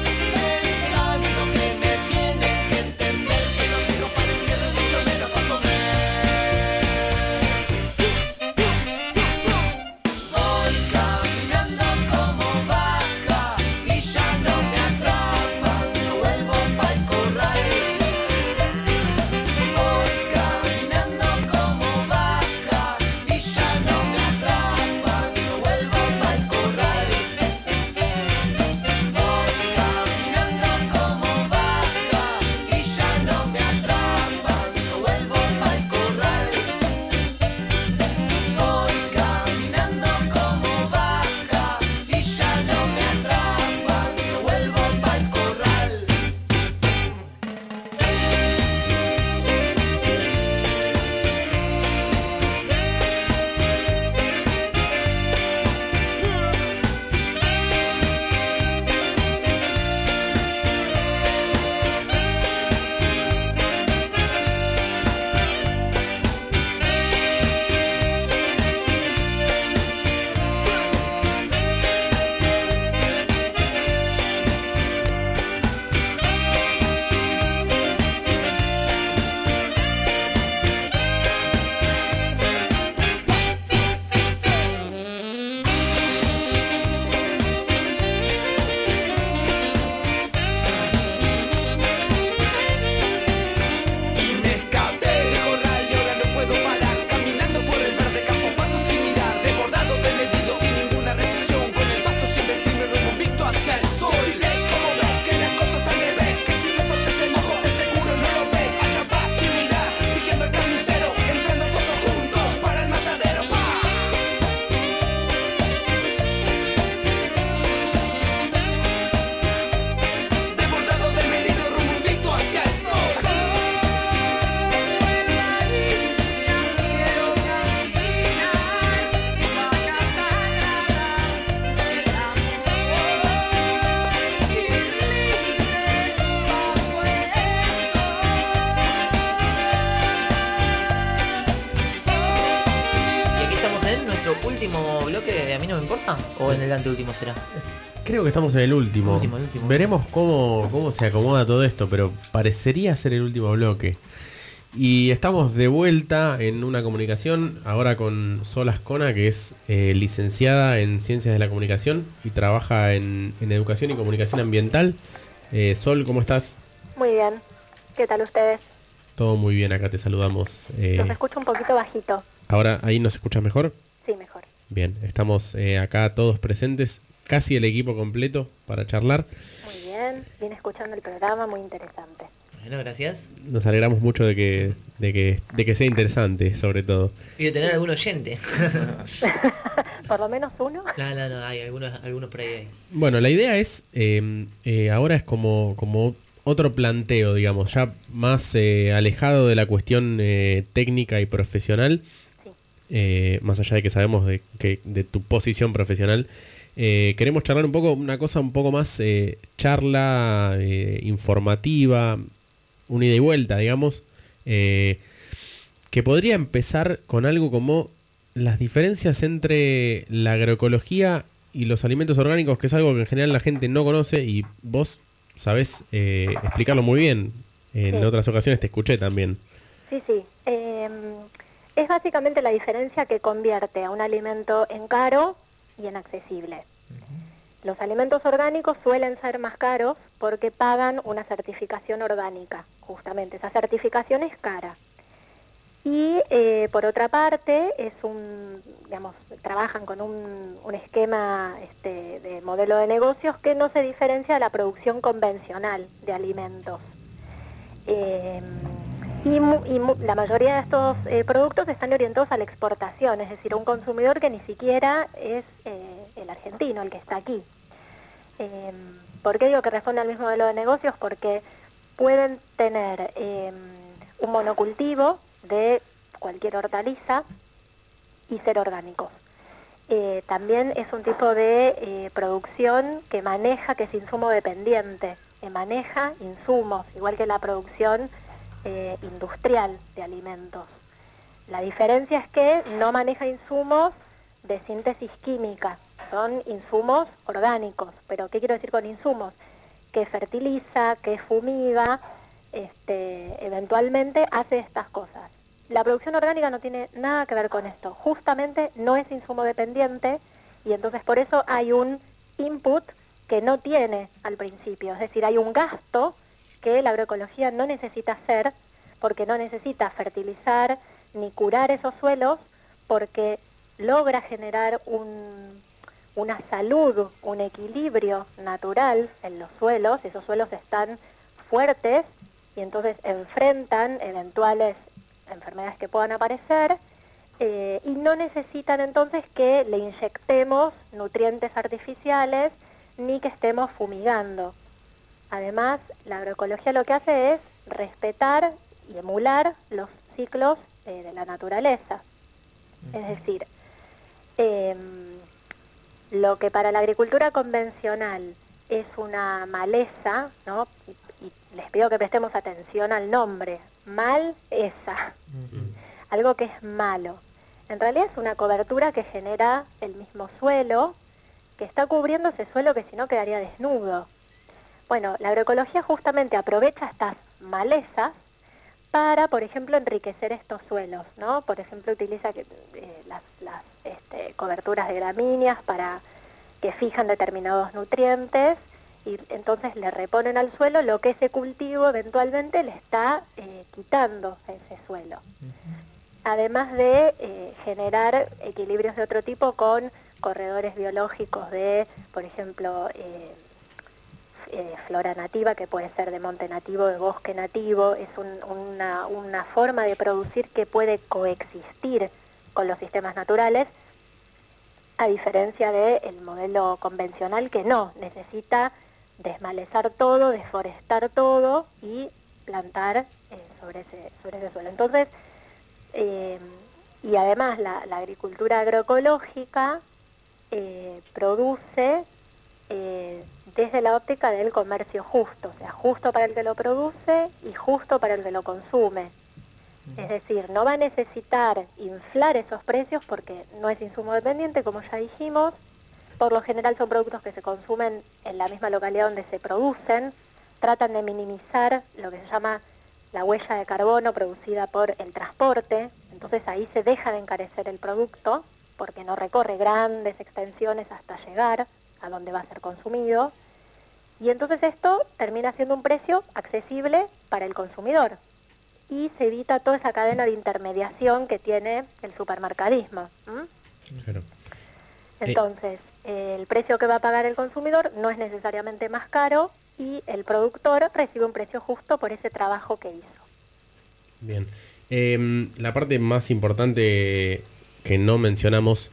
no me importa? ¿O en el anteúltimo será? Creo que estamos en el último. El último. Veremos cómo se acomoda todo esto, pero parecería ser el último bloque. Y estamos de vuelta en una comunicación, ahora con Sol Ascona, que es licenciada en Ciencias de la Comunicación y trabaja en Educación y Comunicación Ambiental. Sol, ¿cómo estás? Muy bien. ¿Qué tal ustedes? Todo muy bien, acá te saludamos. Los escucho un poquito bajito. Ahora, ¿ahí nos escuchas mejor? Sí, mejor. Bien, estamos acá todos presentes, casi el equipo completo para charlar. Muy bien, vine escuchando el programa, muy interesante. Bueno, gracias. Nos alegramos mucho de que sea interesante, sobre todo. Y de tener algún oyente. ¿Por lo menos uno? No, hay algunos por ahí. Bueno, la idea es, ahora es como otro planteo, digamos, ya más alejado de la cuestión técnica y profesional, más allá de que sabemos de tu posición profesional. Queremos charlar una cosa un poco más charla informativa, una ida y vuelta, digamos, que podría empezar con algo como las diferencias entre la agroecología y los alimentos orgánicos, que es algo que en general la gente no conoce y vos sabés explicarlo muy bien. En otras ocasiones te escuché también. Sí. Es básicamente la diferencia que convierte a un alimento en caro y en accesible. Los alimentos orgánicos suelen ser más caros porque pagan una certificación orgánica, justamente. Esa certificación es cara. Y por otra parte, trabajan con un esquema de modelo de negocios que no se diferencia de la producción convencional de alimentos. La mayoría de estos productos están orientados a la exportación, es decir, a un consumidor que ni siquiera es el argentino, el que está aquí. ¿Por qué digo que responde al mismo modelo de negocios? Porque pueden tener un monocultivo de cualquier hortaliza y ser orgánicos. También es un tipo de producción que es insumo dependiente, que maneja insumos, igual que la producción industrial de alimentos. La diferencia es que no maneja insumos de síntesis química, son insumos orgánicos. ¿Pero qué quiero decir con insumos? Que fertiliza, que fumiga, eventualmente hace estas cosas. La producción orgánica no tiene nada que ver con esto, justamente no es insumo dependiente y entonces por eso hay un input que no tiene al principio, es decir, hay un gasto que la agroecología no necesita hacer porque no necesita fertilizar ni curar esos suelos porque logra generar una salud, un equilibrio natural en los suelos. Esos suelos están fuertes y entonces enfrentan eventuales enfermedades que puedan aparecer y no necesitan entonces que le inyectemos nutrientes artificiales ni que estemos fumigando. Además, la agroecología lo que hace es respetar y emular los ciclos de la naturaleza. Es decir, lo que para la agricultura convencional es una maleza, ¿no? Y les pido que prestemos atención al nombre, maleza, algo que es malo. En realidad es una cobertura que genera el mismo suelo, que está cubriendo ese suelo que si no quedaría desnudo. Bueno, la agroecología justamente aprovecha estas malezas para, por ejemplo, enriquecer estos suelos, ¿no? Por ejemplo, utiliza las coberturas de gramíneas para que fijan determinados nutrientes y entonces le reponen al suelo lo que ese cultivo eventualmente le está quitando a ese suelo. Además de generar equilibrios de otro tipo con corredores biológicos de, por ejemplo, flora nativa, que puede ser de monte nativo, de bosque nativo, es una forma de producir que puede coexistir con los sistemas naturales, a diferencia del modelo convencional que no, necesita desmalezar todo, deforestar todo y plantar sobre ese suelo. Entonces, y además la agricultura agroecológica produce desde la óptica del comercio justo, o sea, justo para el que lo produce y justo para el que lo consume. Es decir, no va a necesitar inflar esos precios porque no es insumo dependiente, como ya dijimos. Por lo general son productos que se consumen en la misma localidad donde se producen. Tratan de minimizar lo que se llama la huella de carbono producida por el transporte. Entonces ahí se deja de encarecer el producto porque no recorre grandes extensiones hasta llegar a donde va a ser consumido. Y entonces esto termina siendo un precio accesible para el consumidor. Y se evita toda esa cadena de intermediación que tiene el supermercadismo. Claro. Entonces, el precio que va a pagar el consumidor no es necesariamente más caro y el productor recibe un precio justo por ese trabajo que hizo. Bien. La parte más importante que no mencionamos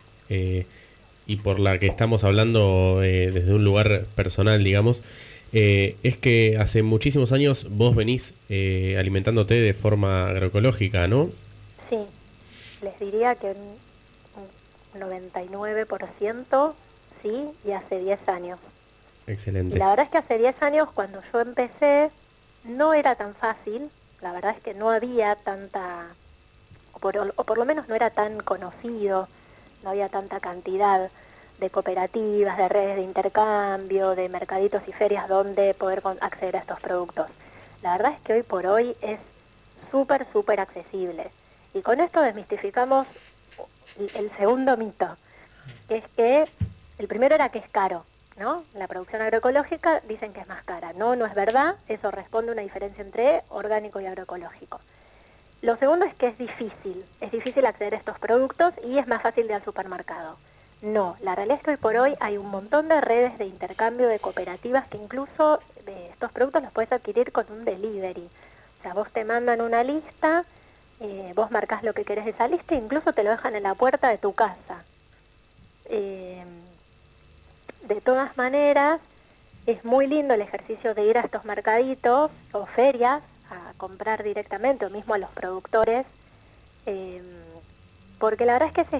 y por la que estamos hablando desde un lugar personal, digamos, es que hace muchísimos años vos venís alimentándote de forma agroecológica, ¿no? Sí, les diría que un 99% sí, y hace 10 años. Excelente. Y la verdad es que hace 10 años cuando yo empecé no era tan fácil, la verdad es que no había tanta, o por lo menos no era tan conocido, no había tanta cantidad de cooperativas, de redes de intercambio, de mercaditos y ferias donde poder acceder a estos productos. La verdad es que hoy por hoy es súper accesible. Y con esto desmistificamos el segundo mito, que es que el primero era que es caro, ¿no? La producción agroecológica dicen que es más cara. No es verdad, eso responde a una diferencia entre orgánico y agroecológico. Lo segundo es que es difícil acceder a estos productos y es más fácil de ir al supermercado. No, la realidad es que hoy por hoy hay un montón de redes de intercambio de cooperativas que incluso estos productos los puedes adquirir con un delivery. O sea, vos te mandan una lista, vos marcás lo que querés de esa lista e incluso te lo dejan en la puerta de tu casa. De todas maneras, es muy lindo el ejercicio de ir a estos mercaditos o ferias a comprar directamente o mismo a los productores, porque la verdad es que se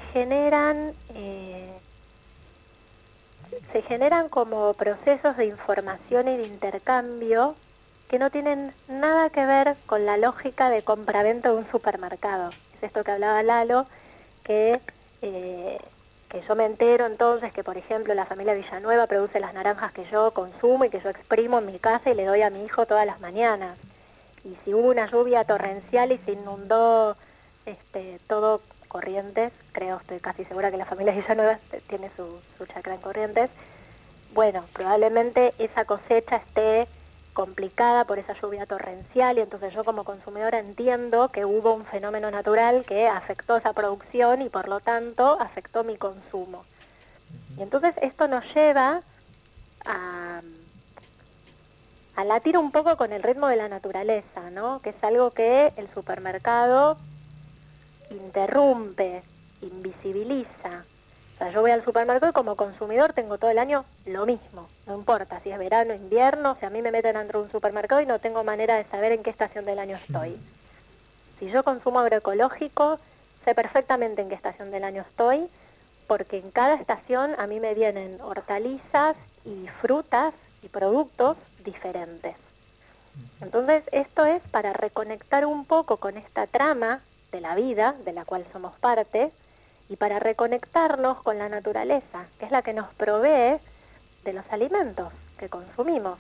generan como procesos de información y de intercambio que no tienen nada que ver con la lógica de compra-venta de un supermercado. Es esto que hablaba Lalo, que yo me entero entonces que, por ejemplo, la familia Villanueva produce las naranjas que yo consumo y que yo exprimo en mi casa y le doy a mi hijo todas las mañanas. Y si hubo una lluvia torrencial y se inundó todo Corrientes, estoy casi segura que la familia Villanueva tiene su chacra en Corrientes, bueno, probablemente esa cosecha esté complicada por esa lluvia torrencial y entonces yo como consumidora entiendo que hubo un fenómeno natural que afectó esa producción y por lo tanto afectó mi consumo. Y entonces esto nos lleva a latir un poco con el ritmo de la naturaleza, ¿no? Que es algo que el supermercado interrumpe, invisibiliza. O sea, yo voy al supermercado y como consumidor tengo todo el año lo mismo, no importa si es verano, invierno, o sea, a mí me meten dentro de un supermercado y no tengo manera de saber en qué estación del año estoy. Si yo consumo agroecológico, sé perfectamente en qué estación del año estoy, porque en cada estación a mí me vienen hortalizas y frutas y productos diferentes. Entonces, esto es para reconectar un poco con esta trama de la vida, de la cual somos parte, y para reconectarnos con la naturaleza, que es la que nos provee de los alimentos que consumimos.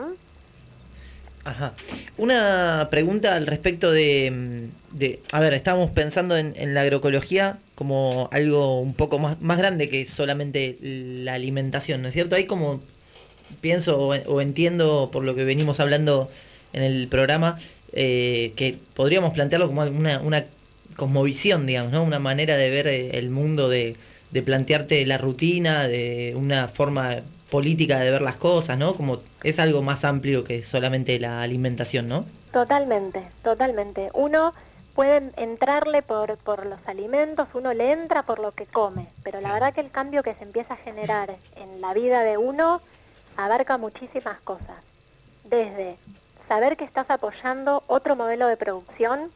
Ajá. Una pregunta al respecto de a ver, estábamos pensando en la agroecología como algo un poco más grande que solamente la alimentación, ¿no es cierto? Hay como, pienso o entiendo por lo que venimos hablando en el programa, que podríamos plantearlo como una cosmovisión, digamos, ¿no? Una manera de ver el mundo, de plantearte la rutina, de una forma política de ver las cosas, ¿no? Como es algo más amplio que solamente la alimentación, ¿no? Totalmente. Uno puede entrarle por los alimentos, uno le entra por lo que come, pero la verdad que el cambio que se empieza a generar en la vida de uno abarca muchísimas cosas. Desde saber que estás apoyando otro modelo de producción,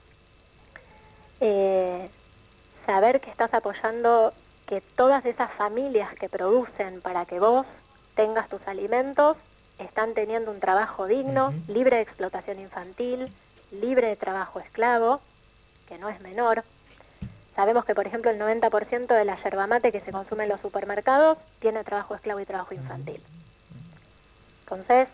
saber que estás apoyando que todas esas familias que producen para que vos tengas tus alimentos están teniendo un trabajo digno, libre de explotación infantil, libre de trabajo esclavo, que no es menor. Sabemos que, por ejemplo, el 90% de la yerba mate que se consume en los supermercados tiene trabajo esclavo y trabajo infantil. Entonces,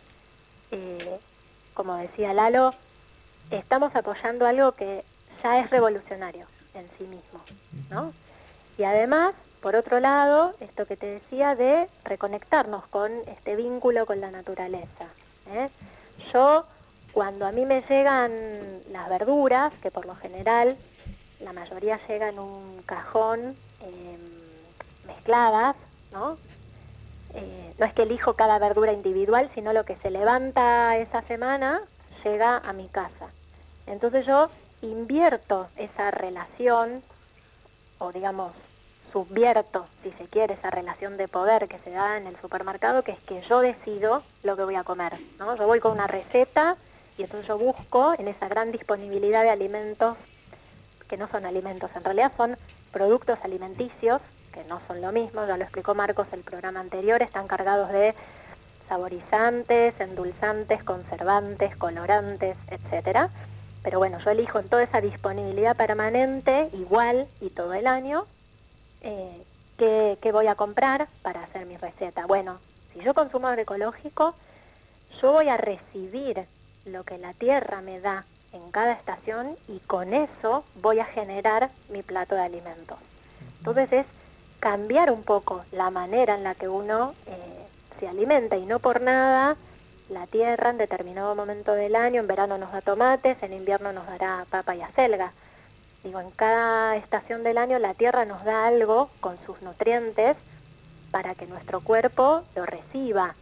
como decía Lalo, estamos apoyando algo que ya es revolucionario en sí mismo, ¿no? Y además, por otro lado, esto que te decía de reconectarnos con este vínculo con la naturaleza, ¿eh? Yo, cuando a mí me llegan las verduras, que por lo general la mayoría llega en un cajón mezcladas, ¿no? No es que elijo cada verdura individual, sino lo que se levanta esa semana llega a mi casa. Entonces yo invierto esa relación, o digamos, subvierto, si se quiere, esa relación de poder que se da en el supermercado, que es que yo decido lo que voy a comer, ¿no? Yo voy con una receta y entonces yo busco en esa gran disponibilidad de alimentos, que no son alimentos, en realidad son productos alimenticios, que no son lo mismo, ya lo explicó Marcos el programa anterior, están cargados de saborizantes, endulzantes, conservantes, colorantes, etcétera. Pero bueno, yo elijo en toda esa disponibilidad permanente, igual y todo el año, qué voy a comprar para hacer mi receta. Bueno, si yo consumo agroecológico, yo voy a recibir lo que la tierra me da en cada estación y con eso voy a generar mi plato de alimentos. Entonces es cambiar un poco la manera en la que uno se alimenta, y no por nada la tierra en determinado momento del año, en verano nos da tomates, en invierno nos dará papa y acelga. Digo, en cada estación del año la tierra nos da algo con sus nutrientes para que nuestro cuerpo lo reciba.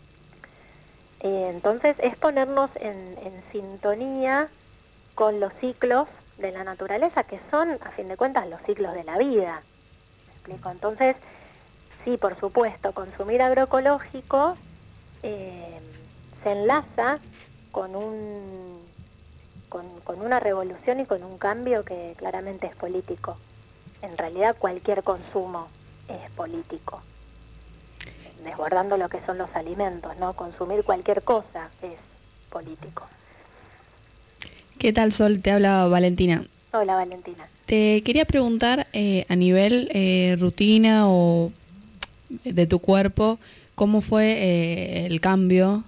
Entonces es ponernos en sintonía con los ciclos de la naturaleza, que son, a fin de cuentas, los ciclos de la vida. ¿Me explico? Entonces, sí, por supuesto, consumir agroecológico se enlaza con una revolución y con un cambio que claramente es político. En realidad cualquier consumo es político, desbordando lo que son los alimentos, ¿no? Consumir cualquier cosa es político. ¿Qué tal, Sol? Te habla Valentina. Hola, Valentina. Te quería preguntar a nivel rutina o de tu cuerpo, ¿cómo fue el cambio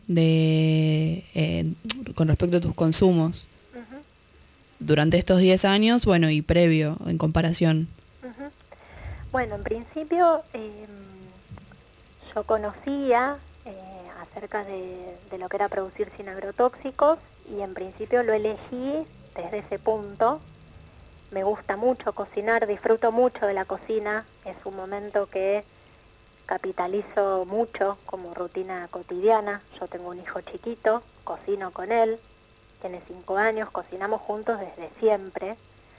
con respecto a tus consumos durante estos 10 años, bueno, y previo en comparación? Bueno, en principio yo conocía acerca de lo que era producir sin agrotóxicos y en principio lo elegí desde ese punto. Me gusta mucho cocinar, disfruto mucho de la cocina, es un momento que capitalizo mucho como rutina cotidiana. Yo tengo un hijo chiquito, cocino con él, tiene 5 años, cocinamos juntos desde siempre.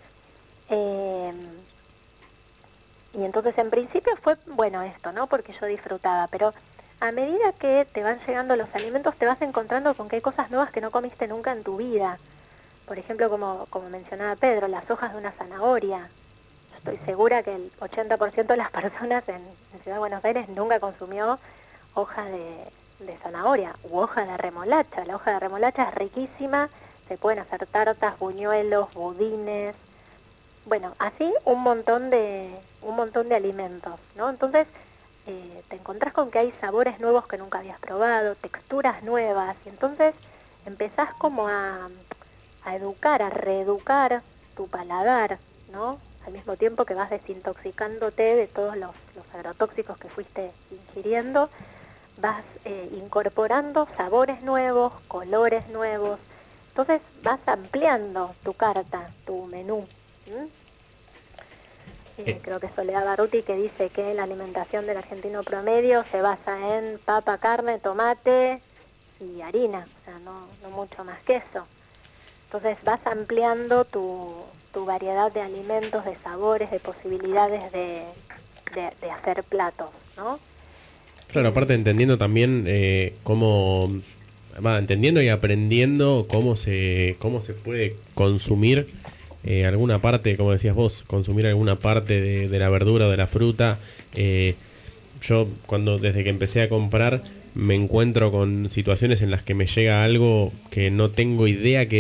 Y entonces en principio fue bueno esto, ¿no? Porque yo disfrutaba, pero a medida que te van llegando los alimentos te vas encontrando con que hay cosas nuevas que no comiste nunca en tu vida. Por ejemplo, como mencionaba Pedro, las hojas de una zanahoria. Yo estoy segura que el 80% de las personas en Ciudad de Buenos Aires nunca consumió hoja de zanahoria u hoja de remolacha. La hoja de remolacha es riquísima, se pueden hacer tartas, buñuelos, budines, bueno, así un montón de alimentos, ¿no? Entonces te encontrás con que hay sabores nuevos que nunca habías probado, texturas nuevas, y entonces empezás como a educar, a reeducar tu paladar, ¿no? Al mismo tiempo que vas desintoxicándote de todos los agrotóxicos que fuiste ingiriendo, vas incorporando sabores nuevos, colores nuevos, entonces vas ampliando tu carta, tu menú. Creo que es Soledad Barruti que dice que la alimentación del argentino promedio se basa en papa, carne, tomate y harina, o sea, no mucho más que eso. Entonces vas ampliando tu variedad de alimentos, de sabores, de posibilidades de hacer platos, ¿no? Claro, aparte entendiendo también entendiendo y aprendiendo cómo se puede consumir alguna parte, como decías vos, consumir alguna parte de la verdura o de la fruta. Yo desde que empecé a comprar me encuentro con situaciones en las que me llega algo que no tengo idea qué es,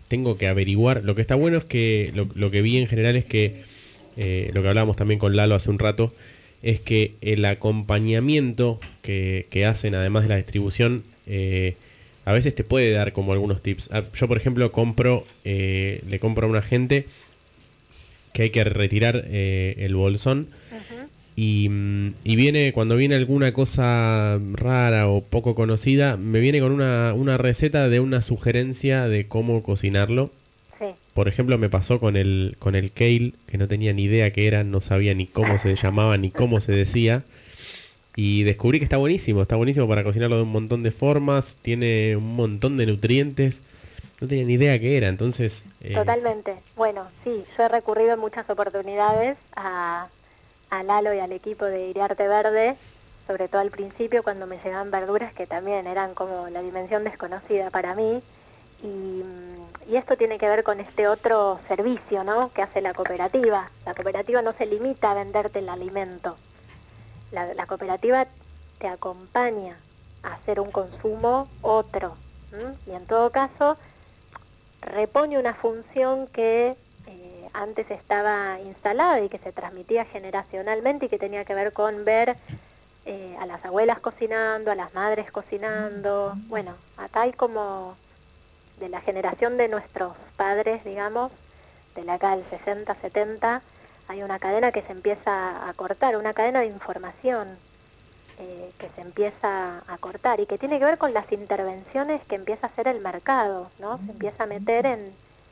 tengo que averiguar. Lo que está bueno es que lo que vi en general es que, lo que hablábamos también con Lalo hace un rato, es que el acompañamiento que hacen, además de la distribución, a veces te puede dar como algunos tips. Yo, por ejemplo, le compro a una gente que hay que retirar el bolsón. Y cuando viene alguna cosa rara o poco conocida, me viene con una receta de una sugerencia de cómo cocinarlo. Sí. Por ejemplo, me pasó con el kale, que no tenía ni idea qué era, no sabía ni cómo se llamaba ni cómo se decía. Y descubrí que está buenísimo para cocinarlo de un montón de formas, tiene un montón de nutrientes. No tenía ni idea qué era, entonces... Totalmente. Bueno, sí, yo he recurrido en muchas oportunidades a Lalo y al equipo de Iriarte Verde, sobre todo al principio cuando me llegaban verduras que también eran como la dimensión desconocida para mí, y esto tiene que ver con este otro servicio, ¿no?, que hace la cooperativa. La cooperativa no se limita a venderte el alimento, la cooperativa te acompaña a hacer un consumo otro, y en todo caso repone una función que antes estaba instalada y que se transmitía generacionalmente y que tenía que ver con ver a las abuelas cocinando, a las madres cocinando. Bueno, acá hay como de la generación de nuestros padres, digamos, de la acá del 60, 70, hay una cadena que se empieza a cortar, una cadena de información que se empieza a cortar y que tiene que ver con las intervenciones que empieza a hacer el mercado, ¿no? Se empieza a meter en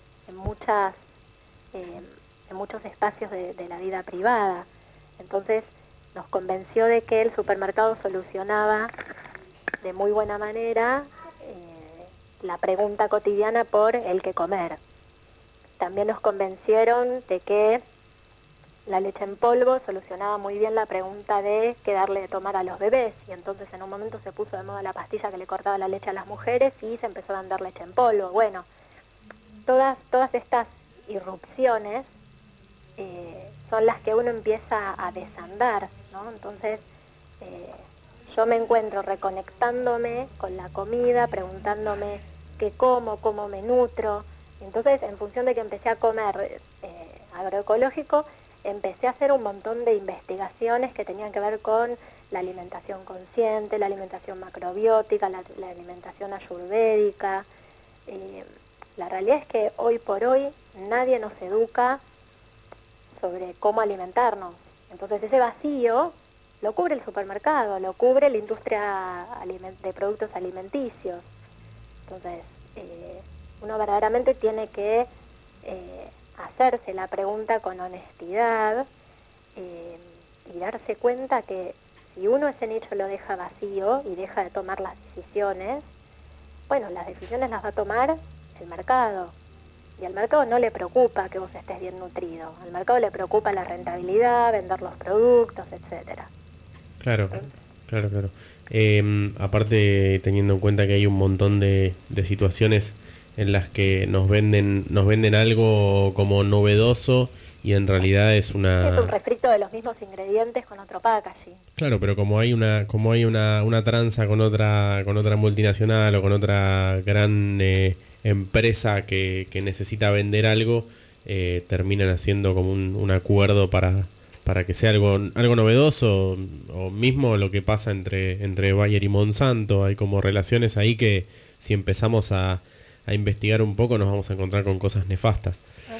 muchos espacios de la vida privada. Entonces nos convenció de que el supermercado solucionaba de muy buena manera la pregunta cotidiana por el qué comer. También nos convencieron de que la leche en polvo solucionaba muy bien la pregunta de qué darle de tomar a los bebés, y entonces en un momento se puso de moda la pastilla que le cortaba la leche a las mujeres y se empezó a vender leche en polvo. Bueno, todas estas irrupciones son las que uno empieza a desandar, ¿no? Entonces yo me encuentro reconectándome con la comida, preguntándome qué como, cómo me nutro. Entonces, en función de que empecé a comer agroecológico, empecé a hacer un montón de investigaciones que tenían que ver con la alimentación consciente, la alimentación macrobiótica, la alimentación ayurvédica. La realidad es que hoy por hoy nadie nos educa sobre cómo alimentarnos. Entonces ese vacío lo cubre el supermercado, lo cubre la industria de productos alimenticios. Entonces uno verdaderamente tiene que hacerse la pregunta con honestidad y darse cuenta que si uno ese nicho lo deja vacío y deja de tomar las decisiones, bueno, las decisiones las va a tomar el mercado. Y al mercado no le preocupa que vos estés bien nutrido. Al mercado le preocupa la rentabilidad, vender los productos, etcétera. Claro. Aparte, teniendo en cuenta que hay un montón de situaciones en las que nos venden algo como novedoso y en realidad es un refrito de los mismos ingredientes con otro packaging. Claro, pero como hay una tranza con otra multinacional o con otra gran empresa que necesita vender algo, terminan haciendo como un acuerdo para que sea algo novedoso, o mismo lo que pasa entre Bayer y Monsanto. Hay como relaciones ahí que si empezamos a investigar un poco nos vamos a encontrar con cosas nefastas.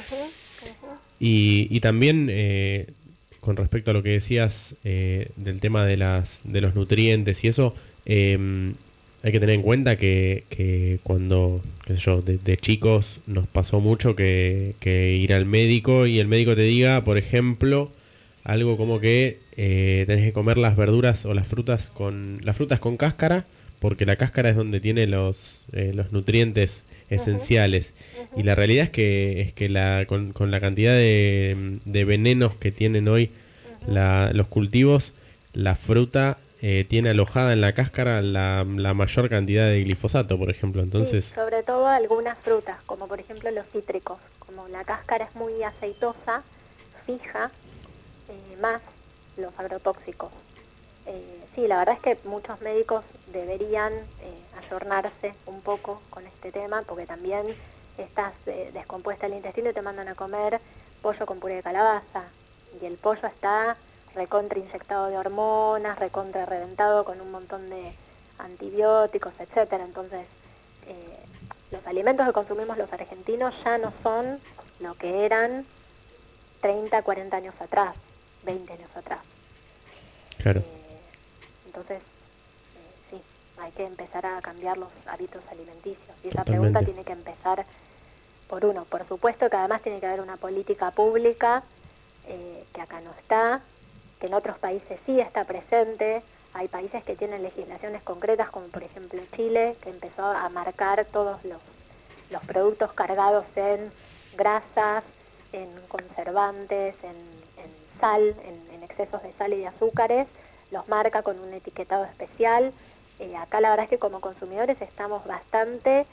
Y también con respecto a lo que decías del tema de los nutrientes y eso, hay que tener en cuenta que cuando, qué sé yo, de chicos nos pasó mucho que ir al médico y el médico te diga, por ejemplo, algo como que tenés que comer las verduras o las frutas con cáscara, porque la cáscara es donde tiene los nutrientes esenciales. Y la realidad es que con la cantidad de venenos que tienen hoy los cultivos, la fruta tiene alojada en la cáscara la mayor cantidad de glifosato, por ejemplo. Entonces, sí, sobre todo algunas frutas, como por ejemplo los cítricos. Como la cáscara es muy aceitosa, fija más los agrotóxicos. Sí, la verdad es que muchos médicos deberían ayornarse un poco con este tema, porque también estás descompuesta el intestino y te mandan a comer pollo con puré de calabaza. Y el pollo está recontra inyectado de hormonas, recontra reventado con un montón de antibióticos, etcétera. Entonces, los alimentos que consumimos los argentinos ya no son lo que eran 30, 40 años atrás, 20 años atrás. Claro. Entonces, sí, hay que empezar a cambiar los hábitos alimenticios. Y esa Totalmente. pregunta tiene que empezar por uno. Por supuesto que además tiene que haber una política pública que acá no está, que en otros países sí está presente. Hay países que tienen legislaciones concretas, como por ejemplo Chile, que empezó a marcar todos los productos cargados en grasas, en conservantes, en sal, en excesos de sal y de azúcares, los marca con un etiquetado especial. Acá la verdad es que como consumidores estamos bastante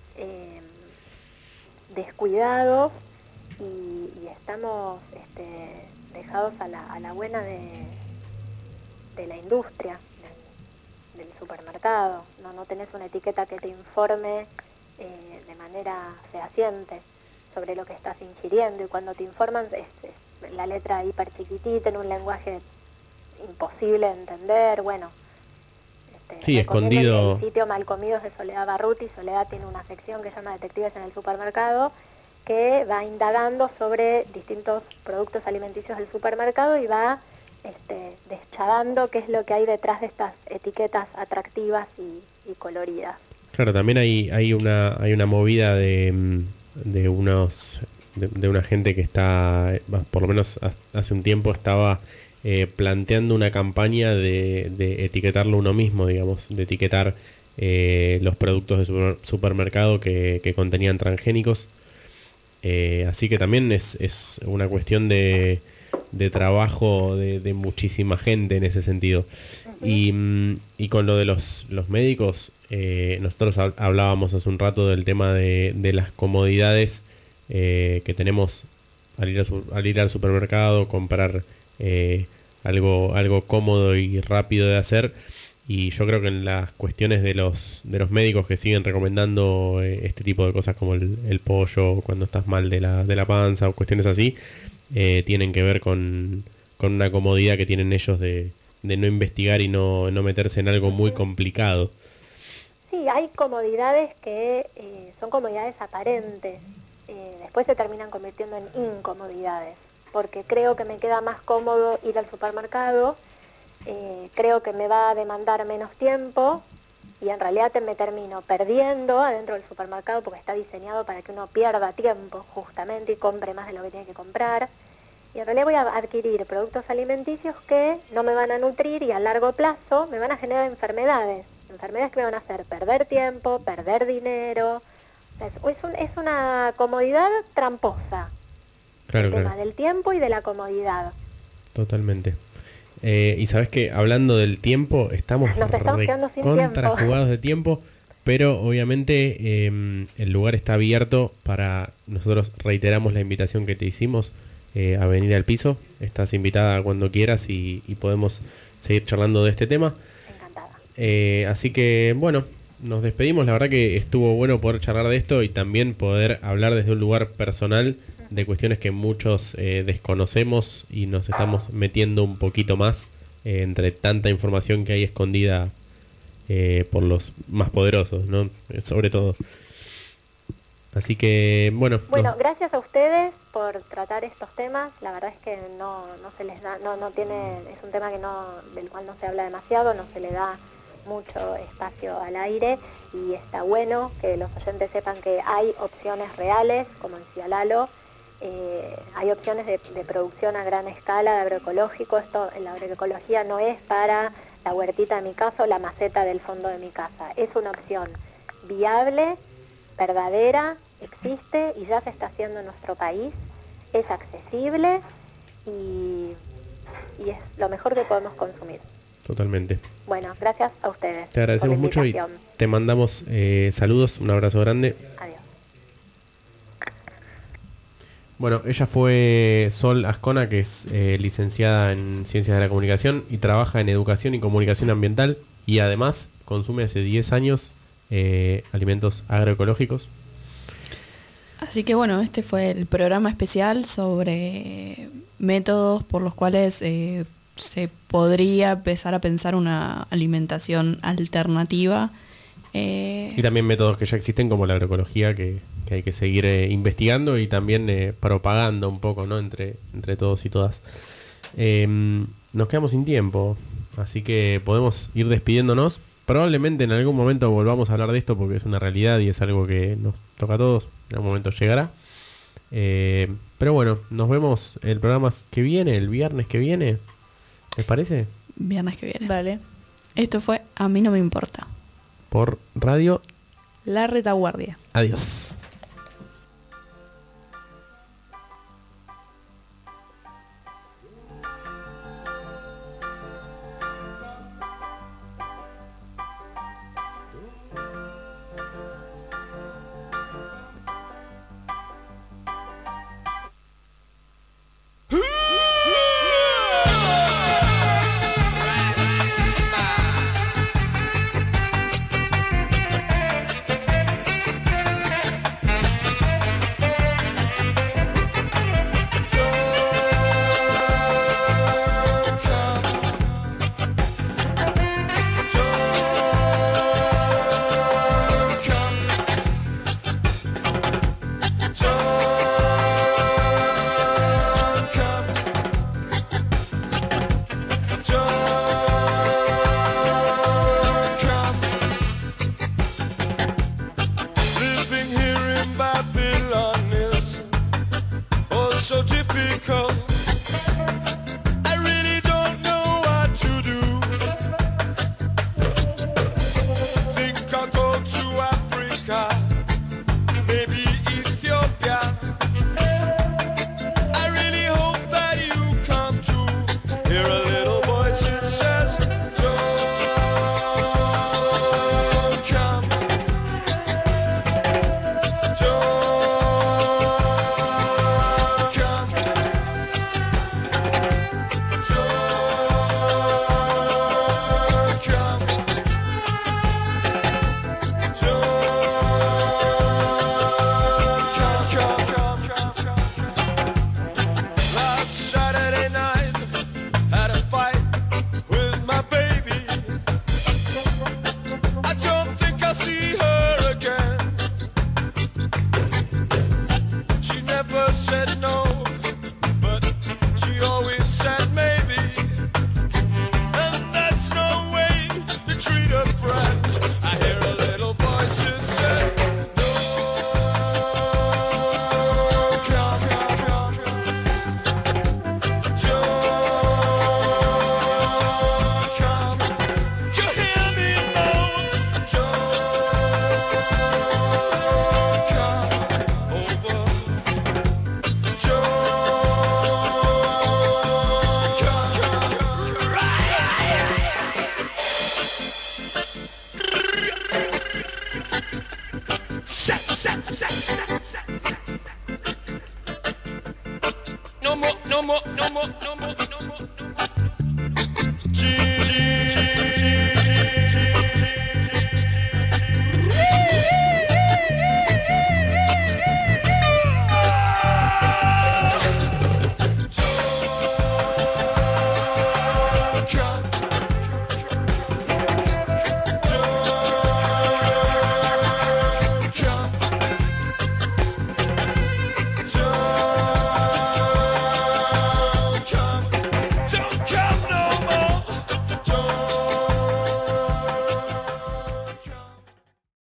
descuidados y estamos dejados a la buena de la industria, del supermercado. No tenés una etiqueta que te informe de manera fehaciente sobre lo que estás ingiriendo, y cuando te informan es la letra hiper chiquitita en un lenguaje imposible de entender. Bueno, Sí, escondido. El sitio Malcomidos de Soledad Barruti. Soledad tiene una sección que se llama Detectives en el Supermercado, que va indagando sobre distintos productos alimenticios del supermercado y va deschavando qué es lo que hay detrás de estas etiquetas atractivas y coloridas. Claro, también hay una movida de una gente que está, por lo menos hace un tiempo estaba planteando una campaña de etiquetarlo uno mismo, digamos, de etiquetar los productos de supermercado que contenían transgénicos. Así que también es una cuestión de trabajo de muchísima gente en ese sentido. Y con lo de los médicos, nosotros hablábamos hace un rato del tema de las comodidades que tenemos al ir al supermercado, comprar algo cómodo y rápido de hacer. Y yo creo que en las cuestiones de los médicos que siguen recomendando este tipo de cosas como el pollo cuando estás mal de la panza o cuestiones así, tienen que ver con una comodidad que tienen ellos de no investigar y no meterse en algo muy complicado. Sí, hay comodidades que son comodidades aparentes, después se terminan convirtiendo en incomodidades, porque creo que me queda más cómodo ir al supermercado, creo que me va a demandar menos tiempo y en realidad me termino perdiendo adentro del supermercado porque está diseñado para que uno pierda tiempo justamente y compre más de lo que tiene que comprar. Y en realidad voy a adquirir productos alimenticios que no me van a nutrir y a largo plazo me van a generar enfermedades que me van a hacer perder tiempo, perder dinero. Es una comodidad tramposa. Claro, el tema del tiempo y de la comodidad. Totalmente. Y sabes que hablando del tiempo, estamos contrajugados de tiempo, pero obviamente el lugar está abierto para, nosotros reiteramos la invitación que te hicimos a venir al piso. Estás invitada cuando quieras y podemos seguir charlando de este tema. Encantada. Así que bueno, nos despedimos. La verdad que estuvo bueno poder charlar de esto y también poder hablar desde un lugar personal de cuestiones que muchos desconocemos y nos estamos metiendo un poquito más entre tanta información que hay escondida por los más poderosos, ¿no? Sobre todo. Así que bueno. Bueno, gracias a ustedes por tratar estos temas. La verdad es que no se les da, no tiene, es un tema del cual no se habla demasiado, no se le da mucho espacio al aire y está bueno que los oyentes sepan que hay opciones reales, como decía Lalo. Hay opciones de producción a gran escala de agroecológico. La agroecología no es para la huertita de mi casa o la maceta del fondo de mi casa. Es una opción viable, verdadera, existe y ya se está haciendo en nuestro país. Es accesible y es lo mejor que podemos consumir. Totalmente. Bueno, gracias a ustedes. Te agradecemos mucho y te mandamos saludos, un abrazo grande. Adiós. Bueno, ella fue Sol Ascona, que es licenciada en Ciencias de la Comunicación y trabaja en Educación y Comunicación Ambiental y además consume hace 10 años alimentos agroecológicos. Así que bueno, este fue el programa especial sobre métodos por los cuales se podría empezar a pensar una alimentación alternativa. Y también métodos que ya existen como la agroecología que hay que seguir investigando y también propagando un poco, ¿no? entre todos y todas. Nos quedamos sin tiempo, así que podemos ir despidiéndonos. Probablemente en algún momento volvamos a hablar de esto porque es una realidad y es algo que nos toca a todos. En algún momento llegará. Pero bueno, nos vemos el programa que viene, el viernes que viene. ¿Les parece? Viernes que viene. Vale. Esto fue A mí no me importa. Por Radio La Retaguardia. Adiós. No more.